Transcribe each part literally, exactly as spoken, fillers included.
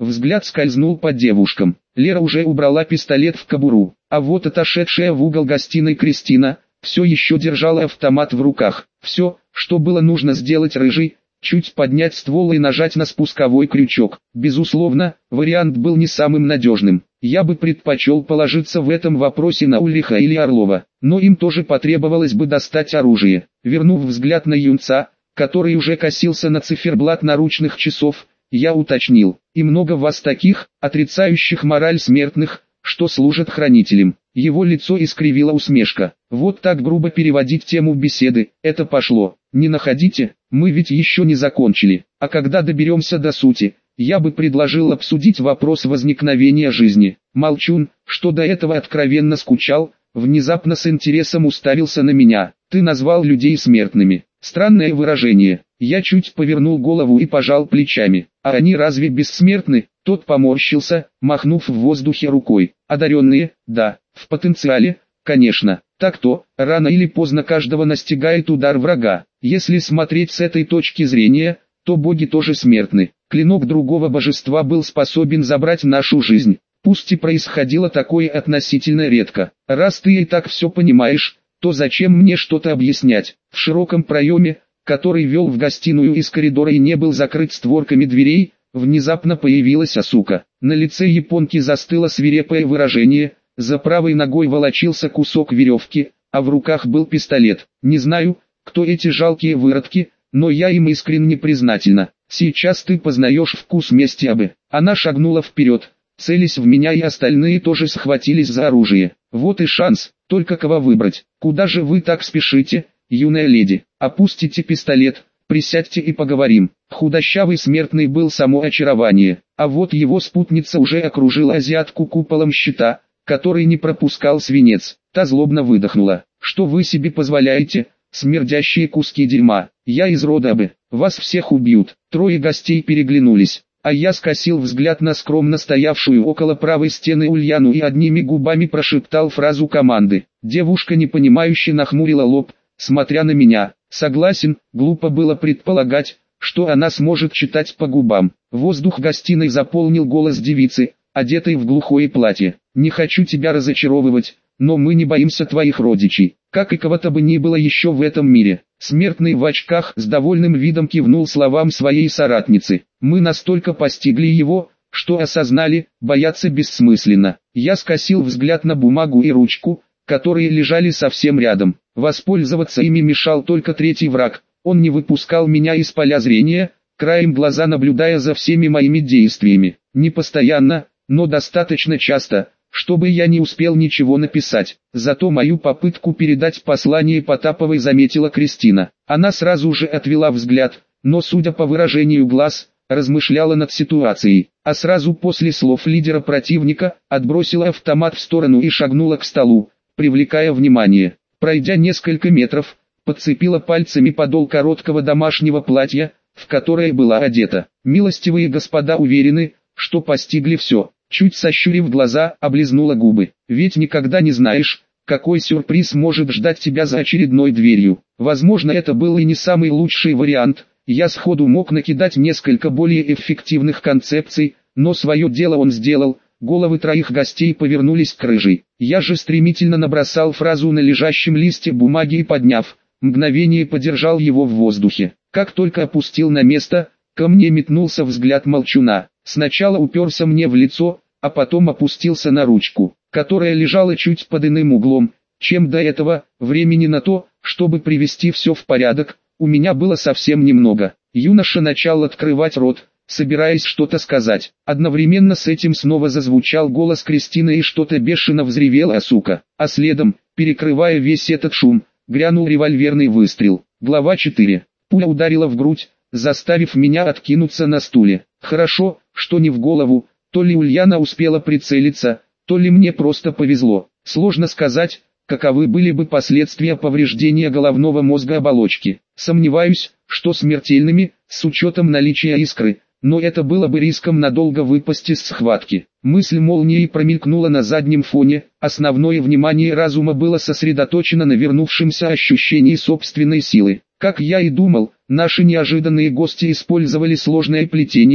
Взгляд скользнул по девушкам. Лера уже убрала пистолет в кобуру, а вот отошедшая в угол гостиной Кристина все еще держала автомат в руках. Все, что было нужно сделать рыжий, чуть поднять ствол и нажать на спусковой крючок. Безусловно, вариант был не самым надежным. Я бы предпочел положиться в этом вопросе на Ульриха или Орлова, но им тоже потребовалось бы достать оружие. Вернув взгляд на юнца, который уже косился на циферблат наручных часов, я уточнил: и много вас таких, отрицающих мораль смертных, что служат хранителем? Его лицо искривила усмешка. Вот так грубо переводить тему беседы, это пошло. Не находите? Мы ведь еще не закончили. А когда доберемся до сути, я бы предложил обсудить вопрос возникновения жизни. Молчун, что до этого откровенно скучал, внезапно с интересом уставился на меня. Ты назвал людей смертными. Странное выражение. Я чуть повернул голову и пожал плечами. А они разве бессмертны? Тот поморщился, махнув в воздухе рукой. Одаренные, да, в потенциале, конечно. Так-то, рано или поздно каждого настигает удар врага. Если смотреть с этой точки зрения, то боги тоже смертны. Клинок другого божества был способен забрать нашу жизнь. Пусть и происходило такое относительно редко. Раз ты и так все понимаешь, то зачем мне что-то объяснять? В широком проеме, который вел в гостиную из коридора и не был закрыт створками дверей, внезапно появилась Асука. На лице японки застыло свирепое выражение, за правой ногой волочился кусок веревки, а в руках был пистолет. Не знаю, кто эти жалкие выродки, но я им искренне признательна. Сейчас ты познаешь вкус мести Абы. Она шагнула вперед, целясь в меня, и остальные тоже схватились за оружие. Вот и шанс, только кого выбрать. Куда же вы так спешите, юная леди? Опустите пистолет, присядьте и поговорим. Худощавый смертный был само очарование, а вот его спутница уже окружила азиатку куполом щита, который не пропускал свинец. Та злобно выдохнула. Что вы себе позволяете, смердящие куски дерьма? Я из рода Абы, вас всех убьют. Трое гостей переглянулись, а я скосил взгляд на скромно стоявшую около правой стены Ульяну и одними губами прошептал фразу команды. Девушка непонимающе нахмурила лоб, смотря на меня. Согласен, глупо было предполагать, что она сможет читать по губам. Воздух гостиной заполнил голос девицы, одетой в глухое платье. Не хочу тебя разочаровывать, но мы не боимся твоих родичей, как и кого-то бы ни было еще в этом мире. Смертный в очках с довольным видом кивнул словам своей соратницы. Мы настолько постигли его, что осознали, бояться бессмысленно. Я скосил взгляд на бумагу и ручку, которые лежали совсем рядом. Воспользоваться ими мешал только третий враг. Он не выпускал меня из поля зрения, краем глаза наблюдая за всеми моими действиями. Не постоянно, но достаточно часто, чтобы я не успел ничего написать. Зато мою попытку передать послание Потаповой заметила Кристина. Она сразу же отвела взгляд, но, судя по выражению глаз, размышляла над ситуацией. А сразу после слов лидера противника, отбросила автомат в сторону и шагнула к столу, привлекая внимание. Пройдя несколько метров, подцепила пальцами подол короткого домашнего платья, в которое была одета. Милостивые господа уверены, что постигли все. Чуть сощурив глаза, облизнула губы. Ведь никогда не знаешь, какой сюрприз может ждать тебя за очередной дверью. Возможно, это был и не самый лучший вариант. Я сходу мог накидать несколько более эффективных концепций, но свое дело он сделал. Головы троих гостей повернулись к рыжей. Я же стремительно набросал фразу на лежащем листе бумаги и, подняв, мгновение подержал его в воздухе. Как только опустил на место, ко мне метнулся взгляд молчуна. Сначала уперся мне в лицо, а потом опустился на ручку, которая лежала чуть под иным углом, чем до этого. Времени на то, чтобы привести все в порядок, у меня было совсем немного. Юноша начал открывать рот, собираясь что-то сказать. Одновременно с этим снова зазвучал голос Кристины и что-то бешено взревела Асука. А следом, перекрывая весь этот шум, грянул револьверный выстрел. Глава четыре. Пуля ударила в грудь, заставив меня откинуться на стуле. Хорошо, что не в голову. То ли Ульяна успела прицелиться, то ли мне просто повезло. Сложно сказать, каковы были бы последствия повреждения головного мозга оболочки. Сомневаюсь, что смертельными, с учетом наличия искры, но это было бы риском надолго выпасть из схватки. Мысль молнией промелькнула на заднем фоне, основное внимание разума было сосредоточено на вернувшемся ощущении собственной силы. Как я и думал, наши неожиданные гости использовали сложное плетение,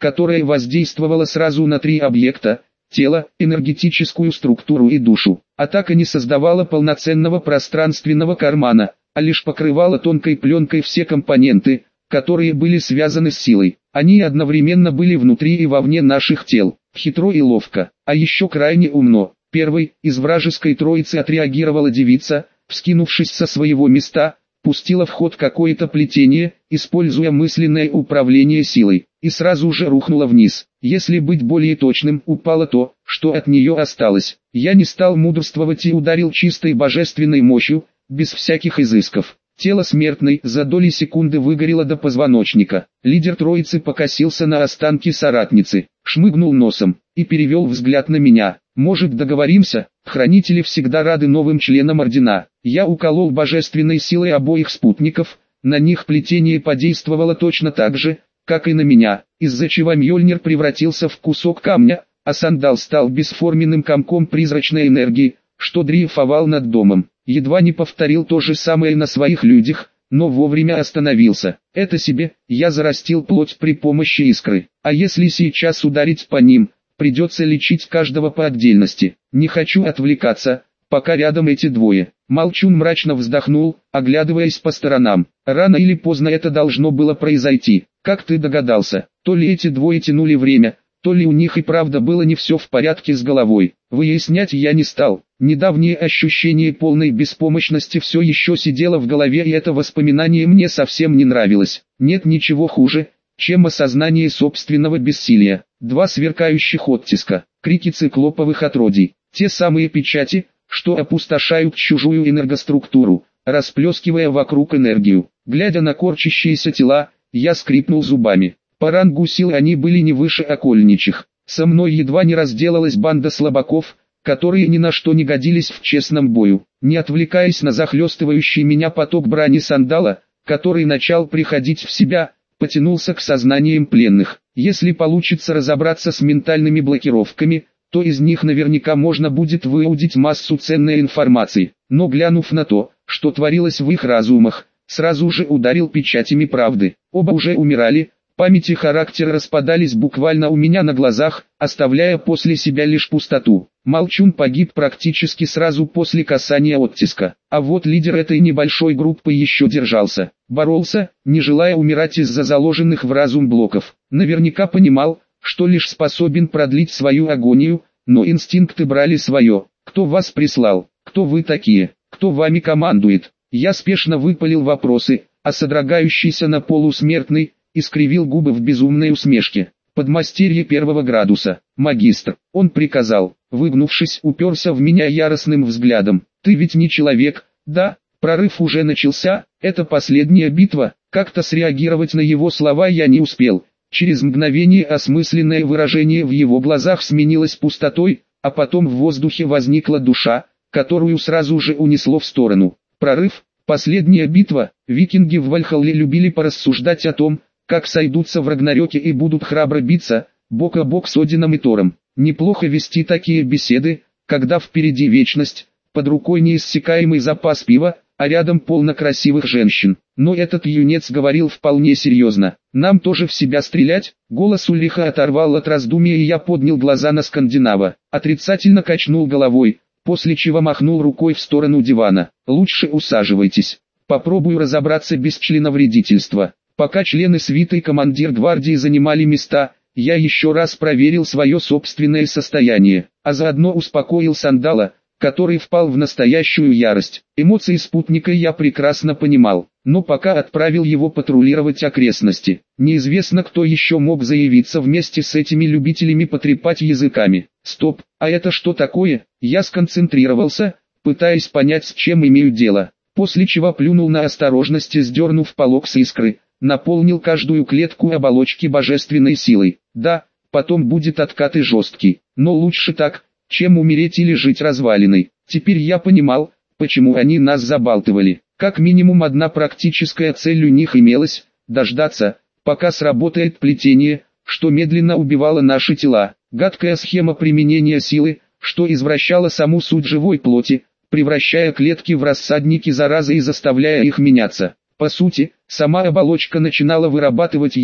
которая воздействовала сразу на три объекта: тело, энергетическую структуру и душу, а так и не создавала полноценного пространственного кармана, а лишь покрывала тонкой пленкой все компоненты, которые были связаны с силой. Они одновременно были внутри и вовне наших тел, хитро и ловко, а еще крайне умно. Первой из вражеской троицы отреагировала девица, вскинувшись со своего места, пустила в ход какое-то плетение, используя мысленное управление силой, и сразу же рухнула вниз. Если быть более точным, упало то, что от нее осталось. Я не стал мудрствовать и ударил чистой божественной мощью, без всяких изысков. Тело смертной за доли секунды выгорело до позвоночника. Лидер троицы покосился на останки соратницы, шмыгнул носом и перевел взгляд на меня. «Может, договоримся? Хранители всегда рады новым членам ордена». Я уколол божественной силой обоих спутников, на них плетение подействовало точно так же, как и на меня, из-за чего Мьёльнир превратился в кусок камня, а сандал стал бесформенным комком призрачной энергии, что дрейфовал над домом. Едва не повторил то же самое на своих людях, но вовремя остановился. Это себе, я зарастил плоть при помощи искры. А если сейчас ударить по ним, придется лечить каждого по отдельности. Не хочу отвлекаться, пока рядом эти двое. Молчун мрачно вздохнул, оглядываясь по сторонам. Рано или поздно это должно было произойти. Как ты догадался? То ли эти двое тянули время, то ли у них и правда было не все в порядке с головой. Выяснять я не стал. Недавнее ощущение полной беспомощности все еще сидело в голове, и это воспоминание мне совсем не нравилось. Нет ничего хуже, чем осознание собственного бессилия. Два сверкающих оттиска, крики циклоповых отродий, те самые печати, что опустошают чужую энергоструктуру, расплескивая вокруг энергию. Глядя на корчащиеся тела, я скрипнул зубами. По рангу сил они были не выше окольничих. Со мной едва не разделалась банда слабаков, которые ни на что не годились в честном бою. Не отвлекаясь на захлестывающий меня поток брани сандала, который начал приходить в себя, потянулся к сознаниям пленных. Если получится разобраться с ментальными блокировками, то из них наверняка можно будет выудить массу ценной информации. Но глянув на то, что творилось в их разумах, сразу же ударил печатями правды. Оба уже умирали, память и характер распадались буквально у меня на глазах, оставляя после себя лишь пустоту. Молчун погиб практически сразу после касания оттиска, а вот лидер этой небольшой группы еще держался, боролся, не желая умирать из-за заложенных в разум блоков. Наверняка понимал, что лишь способен продлить свою агонию, но инстинкты брали свое. Кто вас прислал? Кто вы такие? Кто вами командует? Я спешно выпалил вопросы, а содрогающийся на полу смертный искривил губы в безумной усмешке. Подмастерье первого градуса, магистр, он приказал, выгнувшись, уперся в меня яростным взглядом. Ты ведь не человек, да? Прорыв уже начался, это последняя битва. Как-то среагировать на его слова я не успел. Через мгновение осмысленное выражение в его глазах сменилось пустотой, а потом в воздухе возникла душа, которую сразу же унесло в сторону. Прорыв, последняя битва. Викинги в Вальхалле любили порассуждать о том, как сойдутся в Рагнарёке и будут храбро биться, бок о бок с Одином и Тором. Неплохо вести такие беседы, когда впереди вечность, под рукой неиссякаемый запас пива, а рядом полно красивых женщин. Но этот юнец говорил вполне серьезно. Нам тоже в себя стрелять? Голос Ульриха оторвал от раздумья, и я поднял глаза на скандинава. Отрицательно качнул головой, после чего махнул рукой в сторону дивана. Лучше усаживайтесь. Попробую разобраться без членовредительства. Пока члены свиты и командир гвардии занимали места, я еще раз проверил свое собственное состояние, а заодно успокоил сандала, который впал в настоящую ярость. Эмоции спутника я прекрасно понимал, но пока отправил его патрулировать окрестности. Неизвестно, кто еще мог заявиться вместе с этими любителями потрепать языками. Стоп, а это что такое? Я сконцентрировался, пытаясь понять, с чем имею дело, после чего плюнул на осторожность и, сдернув полог с искры, наполнил каждую клетку оболочки божественной силой. Да, потом будет откат и жесткий, но лучше так, чем умереть или жить развалиной. Теперь я понимал, почему они нас забалтывали. Как минимум одна практическая цель у них имелась – дождаться, пока сработает плетение, что медленно убивало наши тела. Гадкая схема применения силы, что извращала саму суть живой плоти, превращая клетки в рассадники заразы и заставляя их меняться. По сути, сама оболочка начинала вырабатывать яд,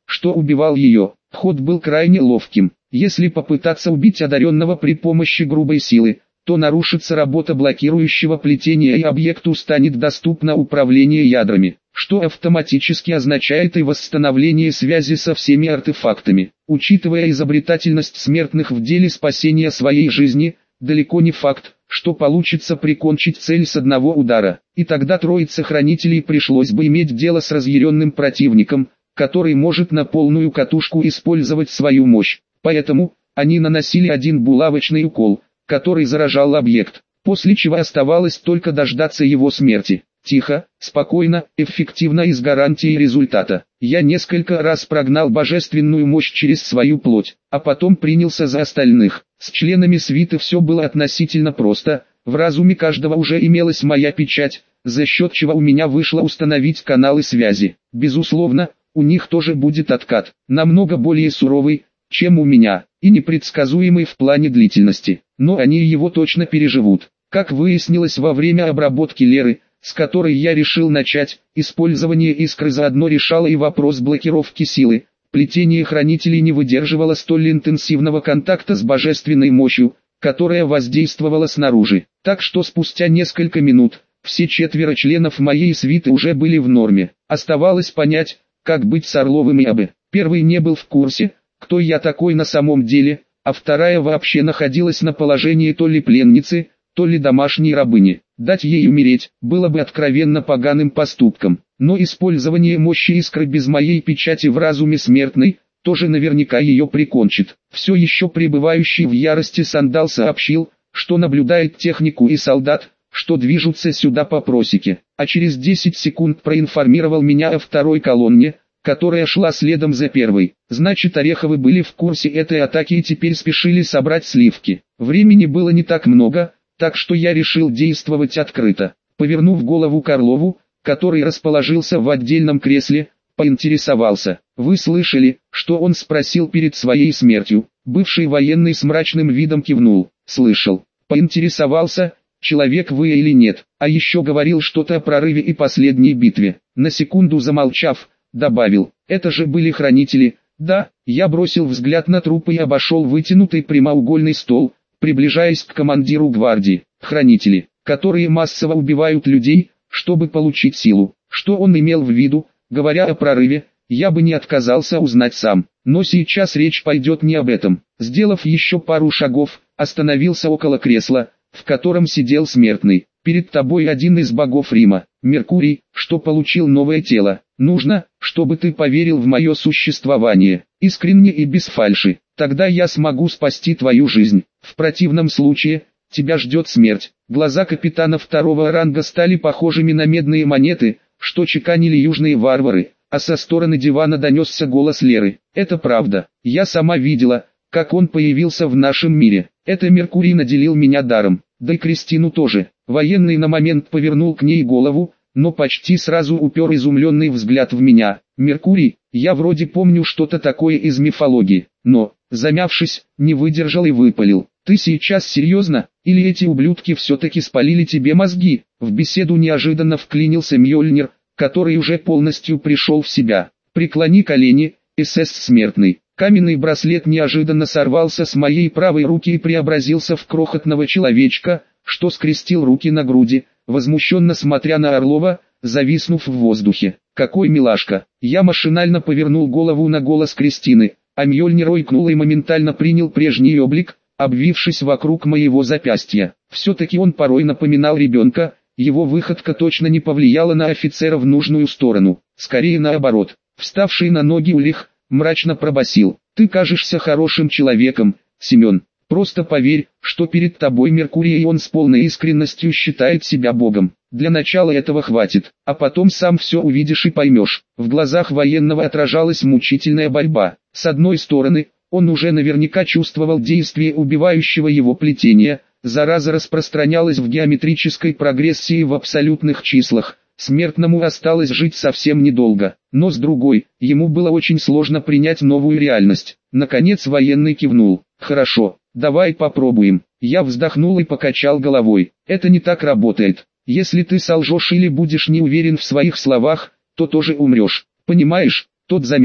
что убивал ее. Ход был крайне ловким. Если попытаться убить одаренного при помощи грубой силы, то нарушится работа блокирующего плетения и объекту станет доступно управление ядрами, что автоматически означает и восстановление связи со всеми артефактами. Учитывая изобретательность смертных в деле спасения своей жизни, далеко не факт, что получится прикончить цель с одного удара, и тогда троице хранителей пришлось бы иметь дело с разъяренным противником, который может на полную катушку использовать свою мощь. Поэтому они наносили один булавочный укол, который заражал объект, после чего оставалось только дождаться его смерти. Тихо, спокойно, эффективно и с гарантией результата. Я несколько раз прогнал божественную мощь через свою плоть, а потом принялся за остальных. С членами свиты все было относительно просто, в разуме каждого уже имелась моя печать, за счет чего у меня вышло установить каналы связи. Безусловно, у них тоже будет откат, намного более суровый, чем у меня, и непредсказуемый в плане длительности, но они его точно переживут. Как выяснилось во время обработки Леры, с которой я решил начать, использование искры заодно решало и вопрос блокировки силы. Плетение хранителей не выдерживало столь интенсивного контакта с божественной мощью, которая воздействовала снаружи. Так что спустя несколько минут, все четверо членов моей свиты уже были в норме. Оставалось понять, как быть с Орловым и Абе. Первый не был в курсе, кто я такой на самом деле, а вторая вообще находилась на положении то ли пленницы, то ли домашней рабыни. Дать ей умереть было бы откровенно поганым поступком, но использование мощи искры без моей печати в разуме смертной тоже наверняка ее прикончит. Все еще пребывающий в ярости Сандал сообщил, что наблюдает технику и солдат, что движутся сюда по просеке, а через десять секунд проинформировал меня о второй колонне, которая шла следом за первой. Значит, Ореховы были в курсе этой атаки и теперь спешили собрать сливки. Времени было не так много, так что я решил действовать открыто. Повернув голову к Орлову, который расположился в отдельном кресле, поинтересовался: «Вы слышали, что он спросил перед своей смертью?» Бывший военный с мрачным видом кивнул. «Слышал. Поинтересовался, человек вы или нет, а еще говорил что-то о прорыве и последней битве». На секунду замолчав, добавил: «Это же были хранители». «Да». Я бросил взгляд на трупы и обошел вытянутый прямоугольный стол, приближаясь к командиру гвардии. «Хранители, которые массово убивают людей, чтобы получить силу». Что он имел в виду, говоря о прорыве, я бы не отказался узнать сам. Но сейчас речь пойдет не об этом. Сделав еще пару шагов, остановился около кресла, в котором сидел смертный. «Перед тобой один из богов Рима, Меркурий, что получил новое тело. Нужно, чтобы ты поверил в мое существование, искренне и без фальши. Тогда я смогу спасти твою жизнь. В противном случае, тебя ждет смерть». Глаза капитана второго ранга стали похожими на медные монеты, что чеканили южные варвары, а со стороны дивана донесся голос Леры. «Это правда. Я сама видела, как он появился в нашем мире. Это Меркурий наделил меня даром, да и Кристину тоже». Военный на момент повернул к ней голову, но почти сразу упер изумленный взгляд в меня. «Меркурий, я вроде помню что-то такое из мифологии, но...» Замявшись, не выдержал и выпалил: «Ты сейчас серьезно, или эти ублюдки все-таки спалили тебе мозги?» В беседу неожиданно вклинился Мьёльнир, который уже полностью пришел в себя. «Преклони колени, эс эс смертный». Каменный браслет неожиданно сорвался с моей правой руки и преобразился в крохотного человечка, что скрестил руки на груди, возмущенно смотря на Орлова, зависнув в воздухе. «Какой милашка!» Я машинально повернул голову на голос Кристины, а Мьёльнир ойкнул и моментально принял прежний облик, обвившись вокруг моего запястья. Все-таки он порой напоминал ребенка, его выходка точно не повлияла на офицера в нужную сторону, скорее наоборот. Вставший на ноги Улих мрачно пробасил: «Ты кажешься хорошим человеком, Семен. Просто поверь, что перед тобой Меркурий, и он с полной искренностью считает себя богом. Для начала этого хватит, а потом сам все увидишь и поймешь». В глазах военного отражалась мучительная борьба. С одной стороны, он уже наверняка чувствовал действие убивающего его плетения, зараза распространялась в геометрической прогрессии в абсолютных числах, смертному осталось жить совсем недолго. Но с другой, ему было очень сложно принять новую реальность. Наконец военный кивнул: «Хорошо, давай попробуем». Я вздохнул и покачал головой. «Это не так работает. Если ты солжешь или будешь не уверен в своих словах, то тоже умрешь. Понимаешь?» Тот замялся.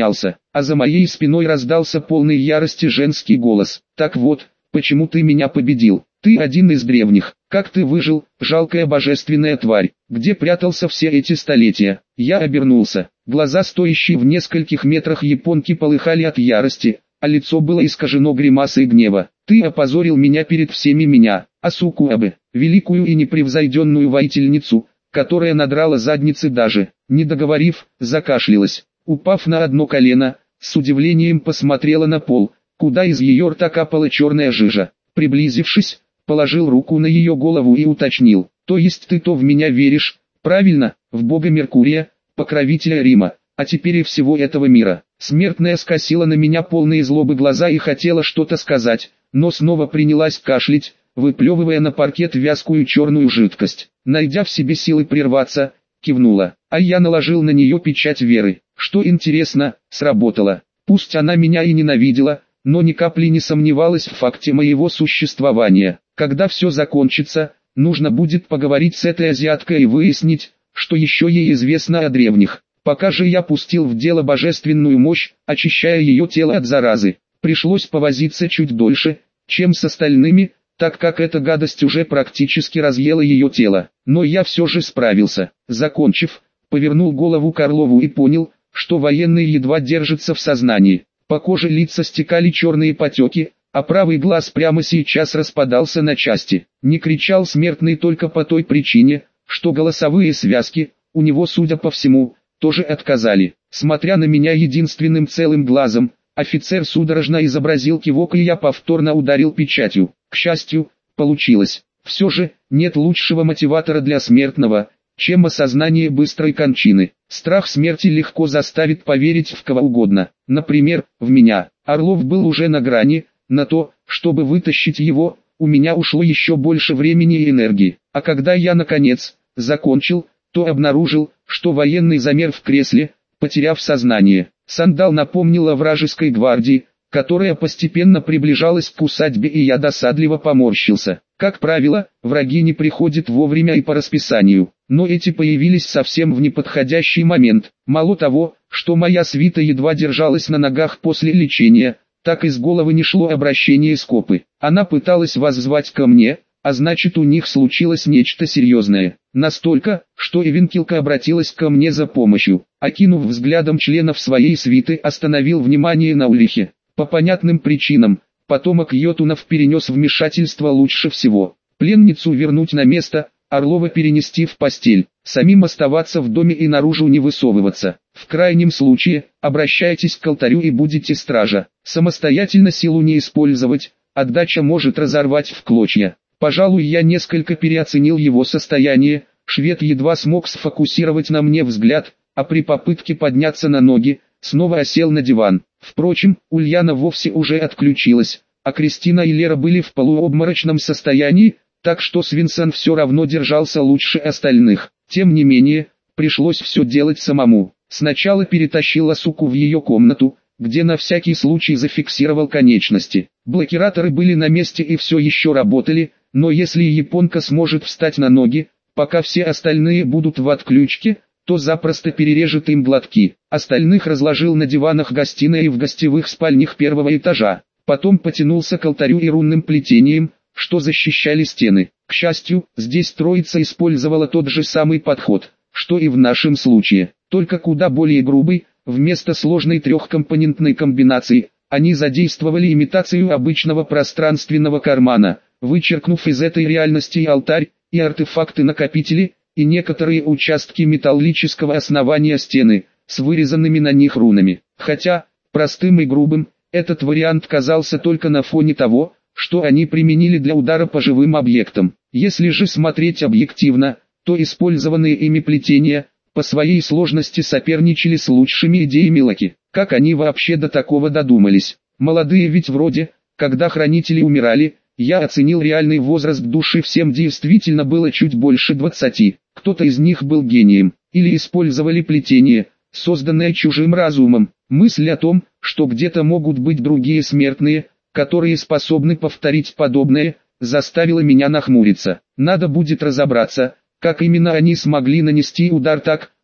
а за моей спиной раздался полный ярости женский голос. «Так вот, почему ты меня победил? Ты один из древних. Как ты выжил, жалкая божественная тварь? Где прятался все эти столетия?» Я обернулся. Глаза, стоящие в нескольких метрах японки, полыхали от ярости, а лицо было искажено гримасой гнева. «Ты опозорил меня перед всеми, меня, Асукуабе, великую и непревзойденную воительницу, которая надрала задницы даже». Не договорив, закашлялась. Упав на одно колено, с удивлением посмотрела на пол, куда из ее рта капала черная жижа. Приблизившись, положил руку на ее голову и уточнил: «То есть ты то в меня веришь, правильно, в бога Меркурия, покровителя Рима, а теперь и всего этого мира?» Смертная скосила на меня полные злобы глаза и хотела что-то сказать, но снова принялась кашлять, выплевывая на паркет вязкую черную жидкость. Найдя в себе силы прерваться, кивнула, а я наложил на нее печать веры. Что интересно, сработало. Пусть она меня и ненавидела, но ни капли не сомневалась в факте моего существования. Когда все закончится, нужно будет поговорить с этой азиаткой и выяснить, что еще ей известно о древних. Пока же я пустил в дело божественную мощь, очищая ее тело от заразы. Пришлось повозиться чуть дольше, чем с остальными, так как эта гадость уже практически разъела ее тело. Но я все же справился. Закончив, повернул голову к Орлову и понял, что военный едва держится в сознании. По коже лица стекали черные потеки, а правый глаз прямо сейчас распадался на части. Не кричал смертный только по той причине, что голосовые связки, у него, судя по всему, тоже отказали. Смотря на меня единственным целым глазом, офицер судорожно изобразил кивок, и я повторно ударил печатью. К счастью, получилось. Все же, нет лучшего мотиватора для смертного, чем осознание быстрой кончины. Страх смерти легко заставит поверить в кого угодно. Например, в меня. Орлов был уже на грани. На то, чтобы вытащить его, у меня ушло еще больше времени и энергии. А когда я наконец закончил, то обнаружил, что военный замер в кресле, потеряв сознание. Сандал напомнил о вражеской гвардии, которая постепенно приближалась к усадьбе, и я досадливо поморщился. Как правило, враги не приходят вовремя и по расписанию, но эти появились совсем в неподходящий момент. Мало того, что моя свита едва держалась на ногах после лечения, так из головы не шло обращение Скопы. Она пыталась воззвать ко мне, а значит, у них случилось нечто серьезное. Настолько, что Эвенкилка обратилась ко мне за помощью. Окинув взглядом членов своей свиты, остановил внимание на Ульрихе. По понятным причинам, потомок Йотунов перенес вмешательство лучше всего. Пленницу вернуть на место, Орлова перенести в постель, самим оставаться в доме и наружу не высовываться. В крайнем случае, обращайтесь к алтарю и будете стража. Самостоятельно силу не использовать, отдача может разорвать в клочья. Пожалуй, я несколько переоценил его состояние, швед едва смог сфокусировать на мне взгляд, а при попытке подняться на ноги, снова осел на диван. Впрочем, Ульяна вовсе уже отключилась, а Кристина и Лера были в полуобморочном состоянии, так что Свинсон все равно держался лучше остальных. Тем не менее, пришлось все делать самому. Сначала перетащил Асуку в ее комнату, где на всякий случай зафиксировал конечности. Блокираторы были на месте и все еще работали, но если японка сможет встать на ноги, пока все остальные будут в отключке, то запросто перережет им глотки. Остальных разложил на диванах гостиной и в гостевых спальнях первого этажа. Потом потянулся к алтарю и рунным плетением, что защищали стены. К счастью, здесь троица использовала тот же самый подход, что и в нашем случае, только куда более грубый. Вместо сложной трехкомпонентной комбинации, они задействовали имитацию обычного пространственного кармана, вычеркнув из этой реальности и алтарь, и артефакты-накопители, и некоторые участки металлического основания стены, с вырезанными на них рунами. Хотя, простым и грубым, этот вариант казался только на фоне того, что они применили для удара по живым объектам. Если же смотреть объективно, то использованные ими плетения, по своей сложности соперничали с лучшими идеями Локи. Как они вообще до такого додумались? Молодые ведь вроде, когда хранители умирали, я оценил реальный возраст души, всем действительно было чуть больше двадцати. Кто-то из них был гением, или использовали плетение, созданное чужим разумом. Мысль о том, что где-то могут быть другие смертные, которые способны повторить подобное, заставила меня нахмуриться. Надо будет разобраться, как именно они смогли нанести удар так,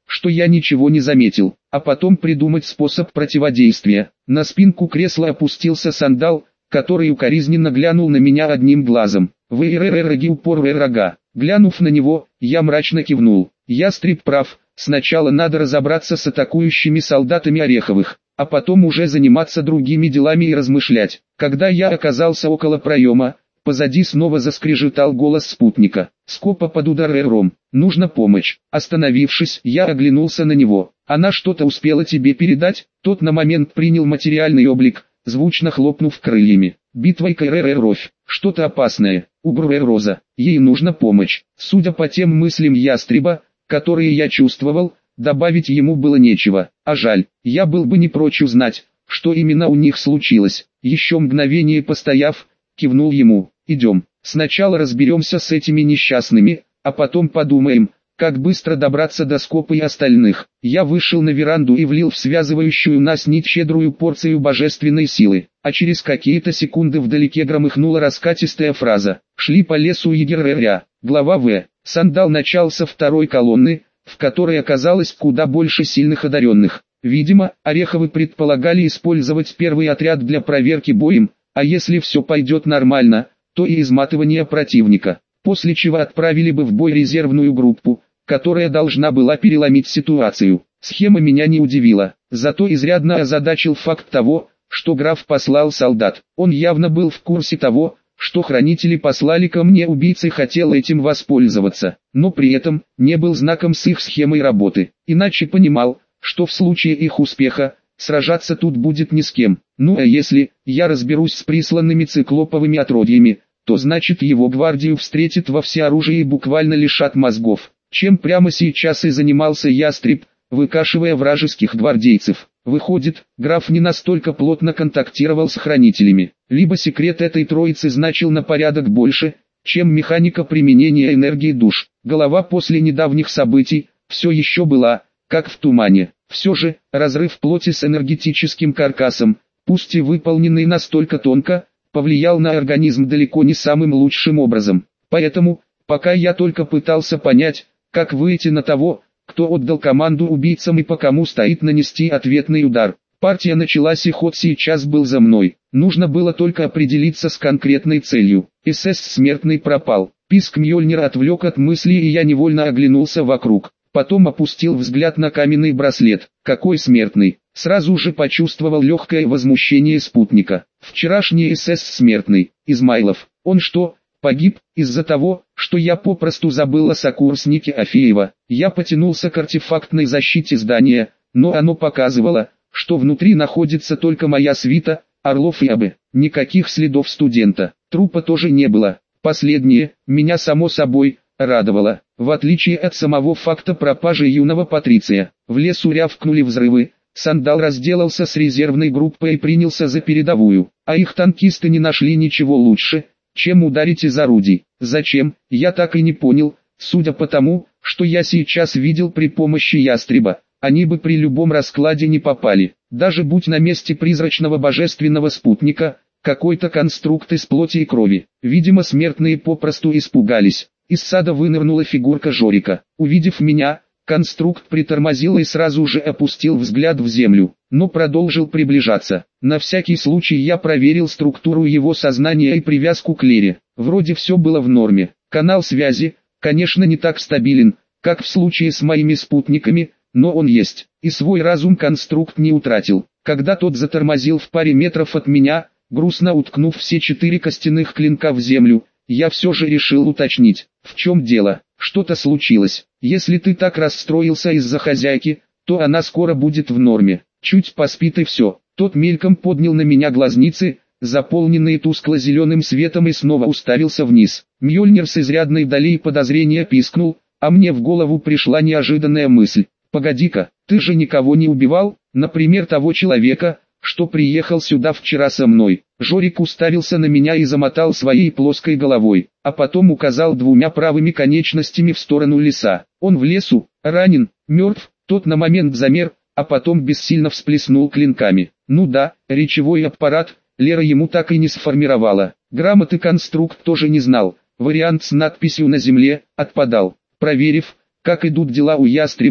что я ничего не заметил, а потом придумать способ противодействия. На спинку кресла опустился Сандал, который укоризненно глянул на меня одним глазом. «Вы-ре-ре-роги упор рога». Глянув на него, я мрачно кивнул. Ястреб прав, сначала надо разобраться с атакующими солдатами Ореховых, а потом уже заниматься другими делами и размышлять. Когда я оказался около проема, позади снова заскрежетал голос спутника. «Скопа под ударом, нужна помощь». Остановившись, я оглянулся на него. «Она что-то успела тебе передать?» Тот на момент принял материальный облик, звучно хлопнув крыльями. «Битвой Кэрэ-Ровь, что-то опасное, угроза, ей нужна помощь». Судя по тем мыслям ястреба, которые я чувствовал, добавить ему было нечего. А жаль, я был бы не прочь узнать, что именно у них случилось. Еще мгновение постояв, кивнул ему. «Идем, сначала разберемся с этими несчастными, а потом подумаем, как быстро добраться до Скопа и остальных». Я вышел на веранду и влил в связывающую нас нить щедрую порцию божественной силы, а через какие-то секунды вдалеке громыхнула раскатистая фраза. Шли по лесу егеря. Глава В. Сандал начался второй колонны, в которой оказалось куда больше сильных одаренных. Видимо, Ореховы предполагали использовать первый отряд для проверки боем, а если все пойдет нормально, то и изматывание противника, после чего отправили бы в бой резервную группу, которая должна была переломить ситуацию. Схема меня не удивила, зато изрядно озадачил факт того, что граф послал солдат. Он явно был в курсе того, что хранители послали ко мне убийц и хотел этим воспользоваться, но при этом не был знаком с их схемой работы, иначе понимал, что в случае их успеха, сражаться тут будет ни с кем. Ну а если я разберусь с присланными циклоповыми отродьями, то значит его гвардию встретит во всеоружии и буквально лишат мозгов, чем прямо сейчас и занимался ястреб, выкашивая вражеских гвардейцев. Выходит, граф не настолько плотно контактировал с хранителями, либо секрет этой троицы значил на порядок больше, чем механика применения энергии душ. Голова после недавних событий все еще была, как в тумане. Все же, разрыв плоти с энергетическим каркасом, пусть и выполненный настолько тонко, повлиял на организм далеко не самым лучшим образом. Поэтому, пока я только пытался понять, как выйти на того, кто отдал команду убийцам и по кому стоит нанести ответный удар. Партия началась и ход сейчас был за мной. Нужно было только определиться с конкретной целью. СС смертный пропал. Писк Мьёльнира отвлек от мысли, и я невольно оглянулся вокруг. Потом опустил взгляд на каменный браслет. Какой смертный? Сразу же почувствовал легкое возмущение спутника. Вчерашний СС смертный, Измайлов. Он что, погиб из-за того, что я попросту забыл о сокурснике Афеева? Я потянулся к артефактной защите здания, но оно показывало, что внутри находится только моя свита, Орлов и Абы. Никаких следов студента. Трупа тоже не было. Последнее, меня само собой, радовало. В отличие от самого факта пропажи юного Патриция, в лесу рявкнули взрывы, Сандал разделался с резервной группой и принялся за передовую, а их танкисты не нашли ничего лучше, чем ударить из орудий. Зачем, я так и не понял, судя по тому, что я сейчас видел при помощи ястреба, они бы при любом раскладе не попали, даже будь на месте призрачного божественного спутника, какой-то конструкт из плоти и крови. Видимо, смертные попросту испугались. Из сада вынырнула фигурка Жорика. Увидев меня, конструкт притормозил и сразу же опустил взгляд в землю, но продолжил приближаться. На всякий случай я проверил структуру его сознания и привязку к Лере. Вроде все было в норме. Канал связи, конечно, не так стабилен, как в случае с моими спутниками, но он есть. И свой разум конструкт не утратил. Когда тот затормозил в паре метров от меня, грустно уткнув все четыре костяных клинка в землю, я все же решил уточнить, в чем дело. Что-то случилось. Если ты так расстроился из-за хозяйки, то она скоро будет в норме. Чуть поспит и все. Тот мельком поднял на меня глазницы, заполненные тускло-зеленым светом, и снова уставился вниз. Мьёльнир с изрядной долей подозрения пискнул, а мне в голову пришла неожиданная мысль. Погоди-ка, ты же никого не убивал, например того человека, что приехал сюда вчера со мной. Жорик уставился на меня и замотал своей плоской головой, а потом указал двумя правыми конечностями в сторону леса. Он в лесу, ранен, мертв. Тот на момент замер, а потом бессильно всплеснул клинками. Ну да, речевой аппарат, Лера ему так и не сформировала. Грамоты конструкт тоже не знал. Вариант с надписью на земле отпадал. Проверив, как идут дела у ястреба,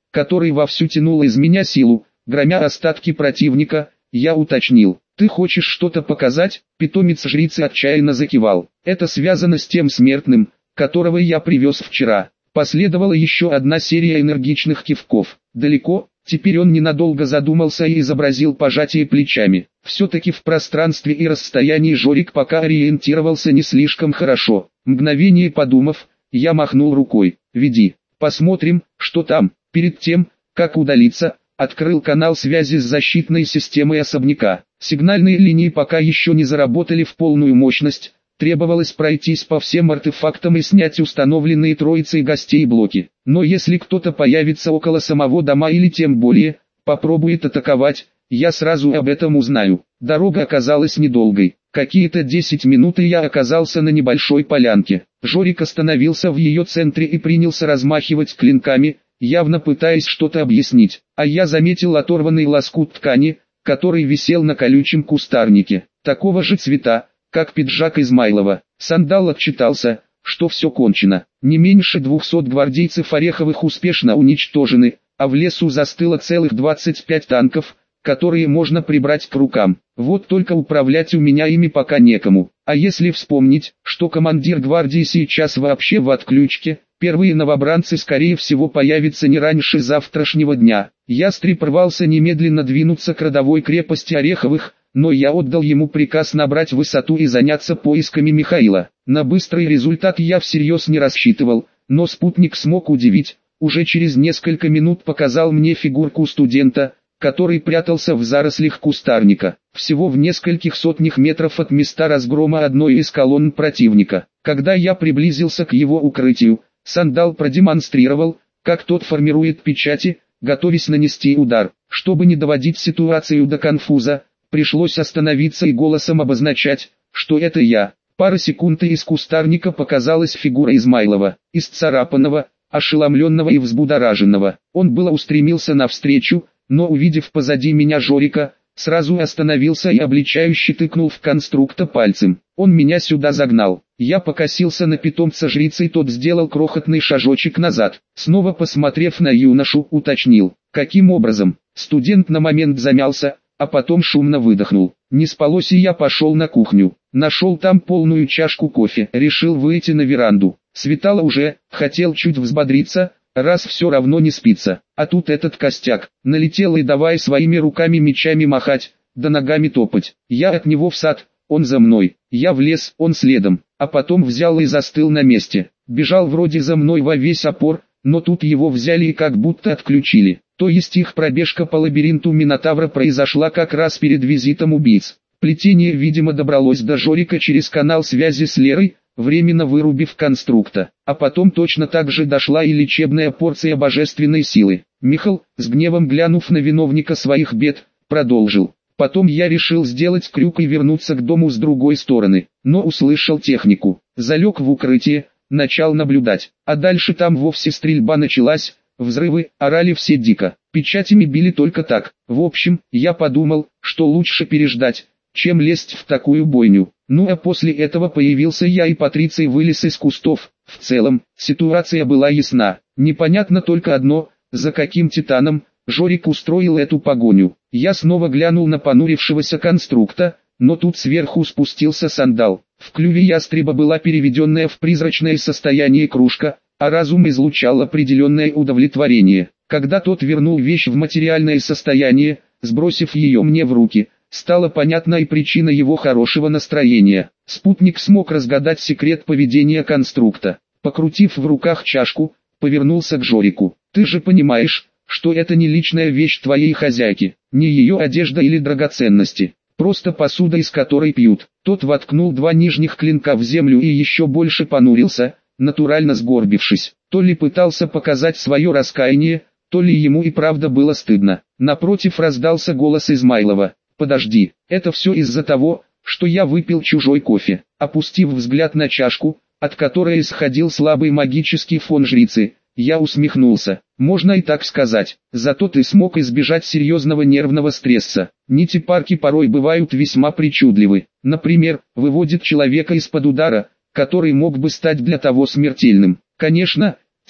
который вовсю тянул из меня силу, громя остатки противника, я уточнил: «Ты хочешь что-то показать?» Питомец жрицы отчаянно закивал. «Это связано с тем смертным, которого я привез вчера». Последовала еще одна серия энергичных кивков. «Далеко?» Теперь он ненадолго задумался и изобразил пожатие плечами. Все-таки в пространстве и расстоянии Жорик пока ориентировался не слишком хорошо. Мгновение подумав, я махнул рукой: «Веди, посмотрим, что там». Перед тем, как удалиться, открыл канал связи с защитной системой особняка. Сигнальные линии пока еще не заработали в полную мощность. Требовалось пройтись по всем артефактам и снять установленные троицей гостей блоки. Но если кто-то появится около самого дома или тем более, попробует атаковать, я сразу об этом узнаю. Дорога оказалась недолгой. Какие-то десять минут и я оказался на небольшой полянке. Жорик остановился в ее центре и принялся размахивать клинками, явно пытаясь что-то объяснить. А я заметил оторванный лоскут ткани, который висел на колючем кустарнике. Такого же цвета, как пиджак Измайлова. Сандал отчитался, что все кончено. Не меньше двухсот гвардейцев Ореховых успешно уничтожены, а в лесу застыло целых двадцать пять танков, которые можно прибрать к рукам. Вот только управлять у меня ими пока некому. А если вспомнить, что командир гвардии сейчас вообще в отключке, первые новобранцы скорее всего появятся не раньше завтрашнего дня. Ястреб рвался немедленно двинуться к родовой крепости Ореховых, но я отдал ему приказ набрать высоту и заняться поисками Михаила. На быстрый результат я всерьез не рассчитывал, но спутник смог удивить. Уже через несколько минут показал мне фигурку студента, который прятался в зарослях кустарника, всего в нескольких сотнях метров от места разгрома одной из колонн противника. Когда я приблизился к его укрытию, Сандал продемонстрировал, как тот формирует печати, готовясь нанести удар. Чтобы не доводить ситуацию до конфуза, пришлось остановиться и голосом обозначать, что это я. Пара секунд и из кустарника показалась фигура Измайлова, исцарапанного, ошеломленного и взбудораженного. Он было устремился навстречу, но увидев позади меня Жорика, сразу остановился и обличающе тыкнул в конструкта пальцем. Он меня сюда загнал. Я покосился на питомца жрицы, и тот сделал крохотный шажочек назад. Снова посмотрев на юношу, уточнил: каким образом? Студент на момент замялся, а потом шумно выдохнул. Не спалось, и я пошел на кухню. Нашел там полную чашку кофе. Решил выйти на веранду. Светало уже, хотел чуть взбодриться, раз все равно не спится. А тут этот костяк налетел и давай своими руками мечами махать, да ногами топать. Я от него в сад, он за мной. Я в лес, он следом. А потом взял и застыл на месте. Бежал вроде за мной во весь опор, но тут его взяли и как будто отключили. То есть их пробежка по лабиринту Минотавра произошла как раз перед визитом убийц. Плетение, видимо, добралось до Жорика через канал связи с Лерой, временно вырубив конструкта. А потом точно так же дошла и лечебная порция божественной силы. Михал, с гневом глянув на виновника своих бед, продолжил: потом я решил сделать крюк и вернуться к дому с другой стороны, но услышал технику. Залег в укрытие, начал наблюдать. А дальше там вовсе стрельба началась. Взрывы, орали все дико, печатями били только так. В общем, я подумал, что лучше переждать, чем лезть в такую бойню. Ну а после этого появился я, и Патриций вылез из кустов. В целом, ситуация была ясна. Непонятно только одно: за каким титаном Жорик устроил эту погоню. Я снова глянул на понурившегося конструкта, но тут сверху спустился Сандал. В клюве ястреба была переведенная в призрачное состояние кружка, а разум излучал определенное удовлетворение. Когда тот вернул вещь в материальное состояние, сбросив ее мне в руки, стала понятна и причина его хорошего настроения. Спутник смог разгадать секрет поведения конструкта. Покрутив в руках чашку, повернулся к Жорику. «Ты же понимаешь, что это не личная вещь твоей хозяйки, не ее одежда или драгоценности, просто посуда, из которой пьют». Тот воткнул два нижних клинка в землю и еще больше понурился, натурально сгорбившись. То ли пытался показать свое раскаяние, то ли ему и правда было стыдно. Напротив раздался голос Измайлова: «Подожди, это все из-за того, что я выпил чужой кофе». Опустив взгляд на чашку, от которой исходил слабый магический фон жрицы, я усмехнулся. «Можно и так сказать. Зато ты смог избежать серьезного нервного стресса. Нити парки порой бывают весьма причудливы. Например, выводит человека из-под удара, который мог бы стать для того смертельным. Конечно,